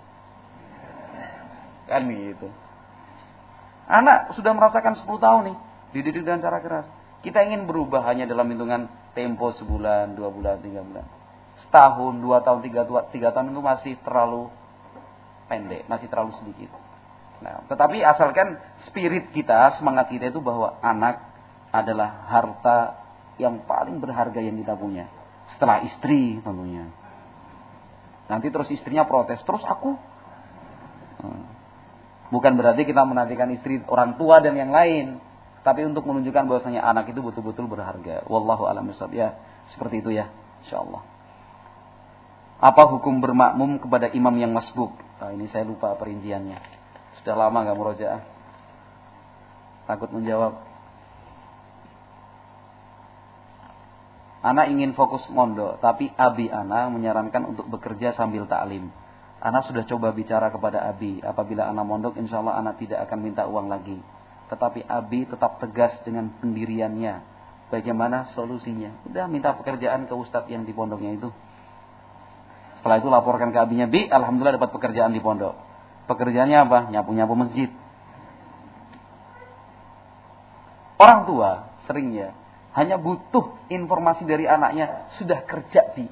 Kan gitu. Anak sudah merasakan sepuluh tahun nih, dididik dengan cara keras. Kita ingin berubah hanya dalam hitungan tempo sebulan, dua bulan, tiga bulan. Setahun, dua tahun, tiga, tiga tahun itu masih terlalu pendek, masih terlalu sedikit. Nah, tetapi asalkan spirit kita, semangat kita itu bahwa anak adalah harta yang paling berharga yang kita punya. Setelah istri tentunya. Nanti terus istrinya protes, terus aku. Bukan berarti kita menantikan istri orang tua dan yang lain. Tapi untuk menunjukkan bahwasanya anak itu betul-betul berharga. Wallahu a'lam bishawab. Ya, seperti itu ya, insyaallah. Apa hukum bermakmum kepada imam yang masbuk? Nah, ini saya lupa perinciannya. Sudah lama enggak murojaah. Takut menjawab. Ana ingin fokus mondok, tapi abi ana menyarankan untuk bekerja sambil taklim. Ana sudah coba bicara kepada abi, apabila ana mondok insyaallah ana tidak akan minta uang lagi. Tetapi abi tetap tegas dengan pendiriannya. Bagaimana solusinya? Udah minta pekerjaan ke ustadz yang di pondoknya itu. Setelah itu laporkan ke abinya, "Bi, alhamdulillah dapat pekerjaan di pondok." Pekerjaannya apa? Nyapu-nyapu masjid. Orang tua seringnya hanya butuh informasi dari anaknya, sudah kerja, Bi.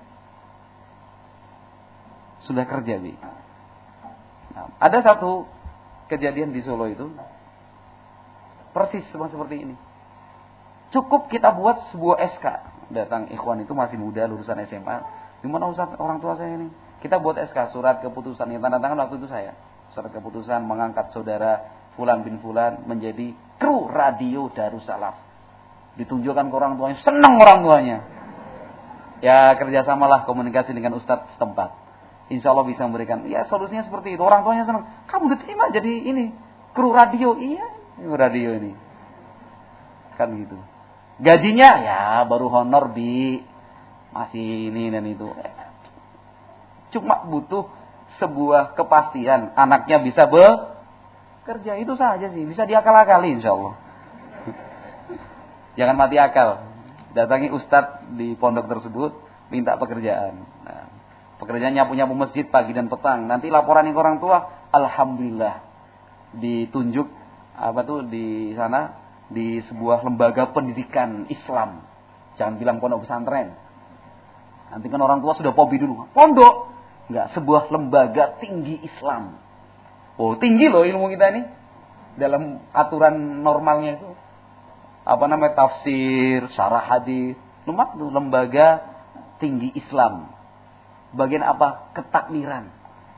Sudah kerja, Bi. Nah, ada satu kejadian di Solo itu persis sama seperti ini. Cukup kita buat sebuah S K. Datang ikhwan itu masih muda, lulusan S M A. Gimana Ustaz orang tua saya ini? Kita buat S K, surat keputusan yang tanda tangan waktu itu saya. Surat keputusan mengangkat saudara Fulan bin Fulan menjadi kru radio Darussalaf. Ditunjukkan ke orang tuanya, senang orang tuanya. Ya kerjasamalah komunikasi dengan ustadz setempat. Insya Allah bisa memberikan. Ya solusinya seperti itu. Orang tuanya senang. Kamu diterima jadi ini kru radio. Iya, kru radio ini. Kan gitu. Gajinya ya baru honor Bi. Masih ini dan itu. Cuma butuh sebuah kepastian. Anaknya bisa bekerja. Itu saja sih. Bisa diakal-akali insya Allah. Jangan mati akal. Datangi ustadz di pondok tersebut, minta pekerjaan. Nah, pekerjaan nyapu-nyapu masjid pagi dan petang. Nanti laporan ke orang tua, alhamdulillah ditunjuk apa tuh di sana di sebuah lembaga pendidikan Islam. Jangan bilang pondok pesantren. Nanti kan orang tua sudah pobi dulu. Pondok, enggak, sebuah lembaga tinggi Islam. Oh, tinggi loh ilmu kita ini. Dalam aturan normalnya itu. Apa namanya tafsir, syarah hadis, lumat tuh lembaga tinggi Islam. Bagian apa? Ketakmiran.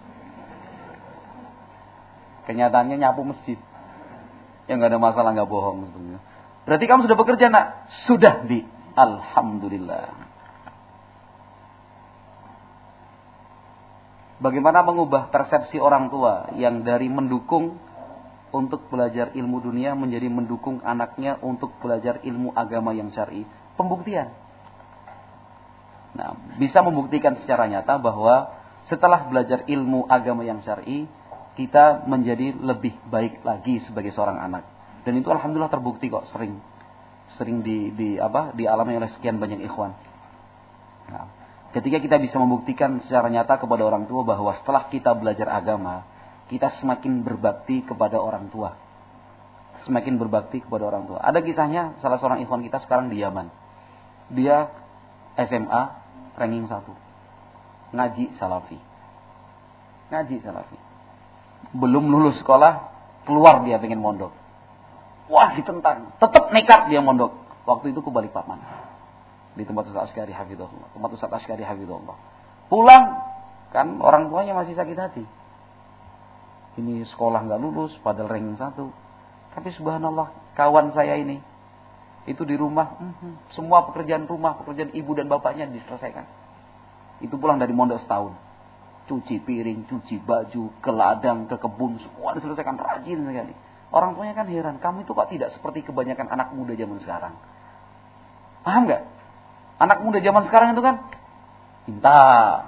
Kenyataannya nyapu masjid. Ya nggak ada masalah, nggak bohong sebenarnya. Berarti kamu sudah bekerja nak? Sudah Bi. Alhamdulillah. Bagaimana mengubah persepsi orang tua yang dari mendukung untuk belajar ilmu dunia menjadi mendukung anaknya untuk belajar ilmu agama yang syar'i. Pembuktian. Nah, bisa membuktikan secara nyata bahwa setelah belajar ilmu agama yang syar'i, kita menjadi lebih baik lagi sebagai seorang anak. Dan itu alhamdulillah terbukti kok, sering sering di, di apa dialami oleh sekian banyak ikhwan. Nah, ketika kita bisa membuktikan secara nyata kepada orang tua bahwa setelah kita belajar agama, kita semakin berbakti kepada orang tua. Semakin berbakti kepada orang tua. Ada kisahnya salah seorang ikhwan kita sekarang di Yaman. Dia S M A ranking satu. Ngaji salafi. Ngaji salafi. Belum lulus sekolah, keluar dia pengen mondok. Wah, ditentang. Tetap nekat dia mondok. Waktu itu ke Balikpapan. Di tempat Ustaz Askari hafizahullah. Tempat Ustaz Askari hafizahullah. Pulang, kan orang tuanya masih sakit hati. Ini sekolah nggak lulus, padahal ranking satu. Tapi subhanallah, kawan saya ini, itu di rumah, mm, semua pekerjaan rumah, pekerjaan ibu dan bapaknya diselesaikan. Itu pulang dari mondok setahun. Cuci piring, cuci baju, ke ladang, ke kebun, semua diselesaikan, rajin sekali. Orang tuanya kan heran, kamu itu kok tidak seperti kebanyakan anak muda zaman sekarang. Paham nggak? Anak muda zaman sekarang itu kan minta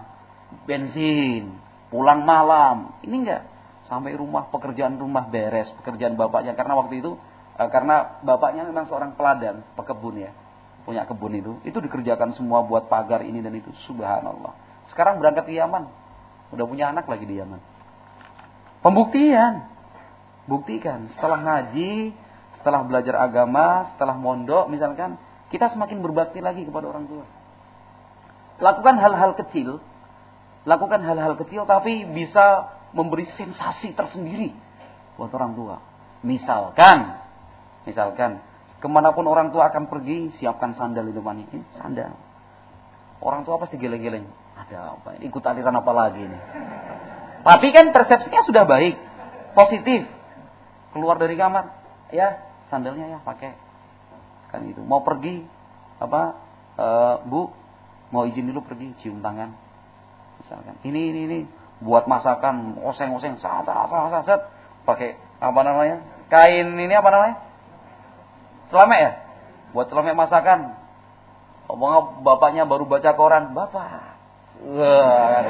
bensin, pulang malam. Ini enggak. Sampai rumah, pekerjaan rumah beres, pekerjaan bapaknya. Karena waktu itu, eh, karena bapaknya memang seorang peladan, pekebun ya. Punya kebun itu. Itu dikerjakan semua buat pagar ini dan itu. Subhanallah. Sekarang berangkat ke Yaman. Udah punya anak lagi di Yaman. Pembuktian. Buktikan. Setelah ngaji, setelah belajar agama, setelah mondok misalkan, kita semakin berbakti lagi kepada orang tua. Lakukan hal-hal kecil. Lakukan hal-hal kecil tapi bisa memberi sensasi tersendiri buat orang tua. Misalkan, misalkan, kemanapun orang tua akan pergi, siapkan sandal di depannya. Ini sandal. Orang tua pasti geleng-geleng. Ada apa? Ikut aliran apa lagi ini? Tapi kan persepsinya sudah baik, positif. Keluar dari kamar, ya sandalnya ya pakai. Kan gitu. Mau pergi, apa? E, Bu, mau izin dulu pergi, cium tangan. Misalkan, ini ini ini. Buat masakan, oseng-oseng, sah-sah-sah-sah, pakai apa namanya? Kain ini apa namanya? Celemek ya? Buat celemek masakan. Omong bapaknya baru baca koran, bapak. Wah,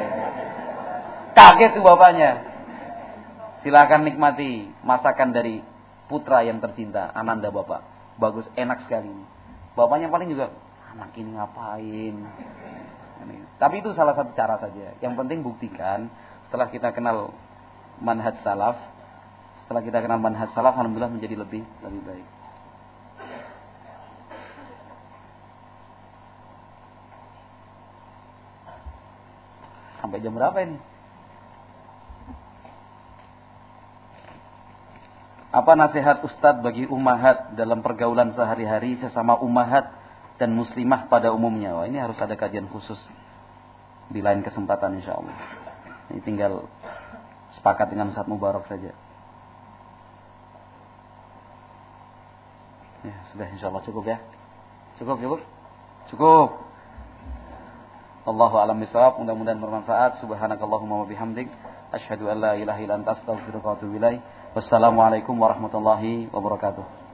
kaget tuh bapaknya. Silakan nikmati masakan dari putra yang tercinta, Ananda bapak. Bagus, enak sekali ini. Bapaknya paling juga, anak ini ngapain? Tapi itu salah satu cara saja. Yang penting buktikan setelah kita kenal manhaj salaf, setelah kita kenal manhaj salaf, alhamdulillah menjadi lebih lebih baik. Sampai jam berapa ini? Apa nasihat Ustadz bagi ummahat dalam pergaulan sehari-hari sesama ummahat dan muslimah pada umumnya? Wah, ini harus ada kajian khusus di lain kesempatan insyaallah. Ini tinggal sepakat dengan Ustadz Mubarak saja. Ya, sudah insyaallah cukup ya. Cukup, cukup. Cukup. Allahu a'lam bishawab, mudah-mudahan bermanfaat. Subhanakallahumma wa bihamdik, asyhadu an la ilaha illa anta, astaghfiruka wa atubu ilaik. Wassalamualaikum warahmatullahi wabarakatuh.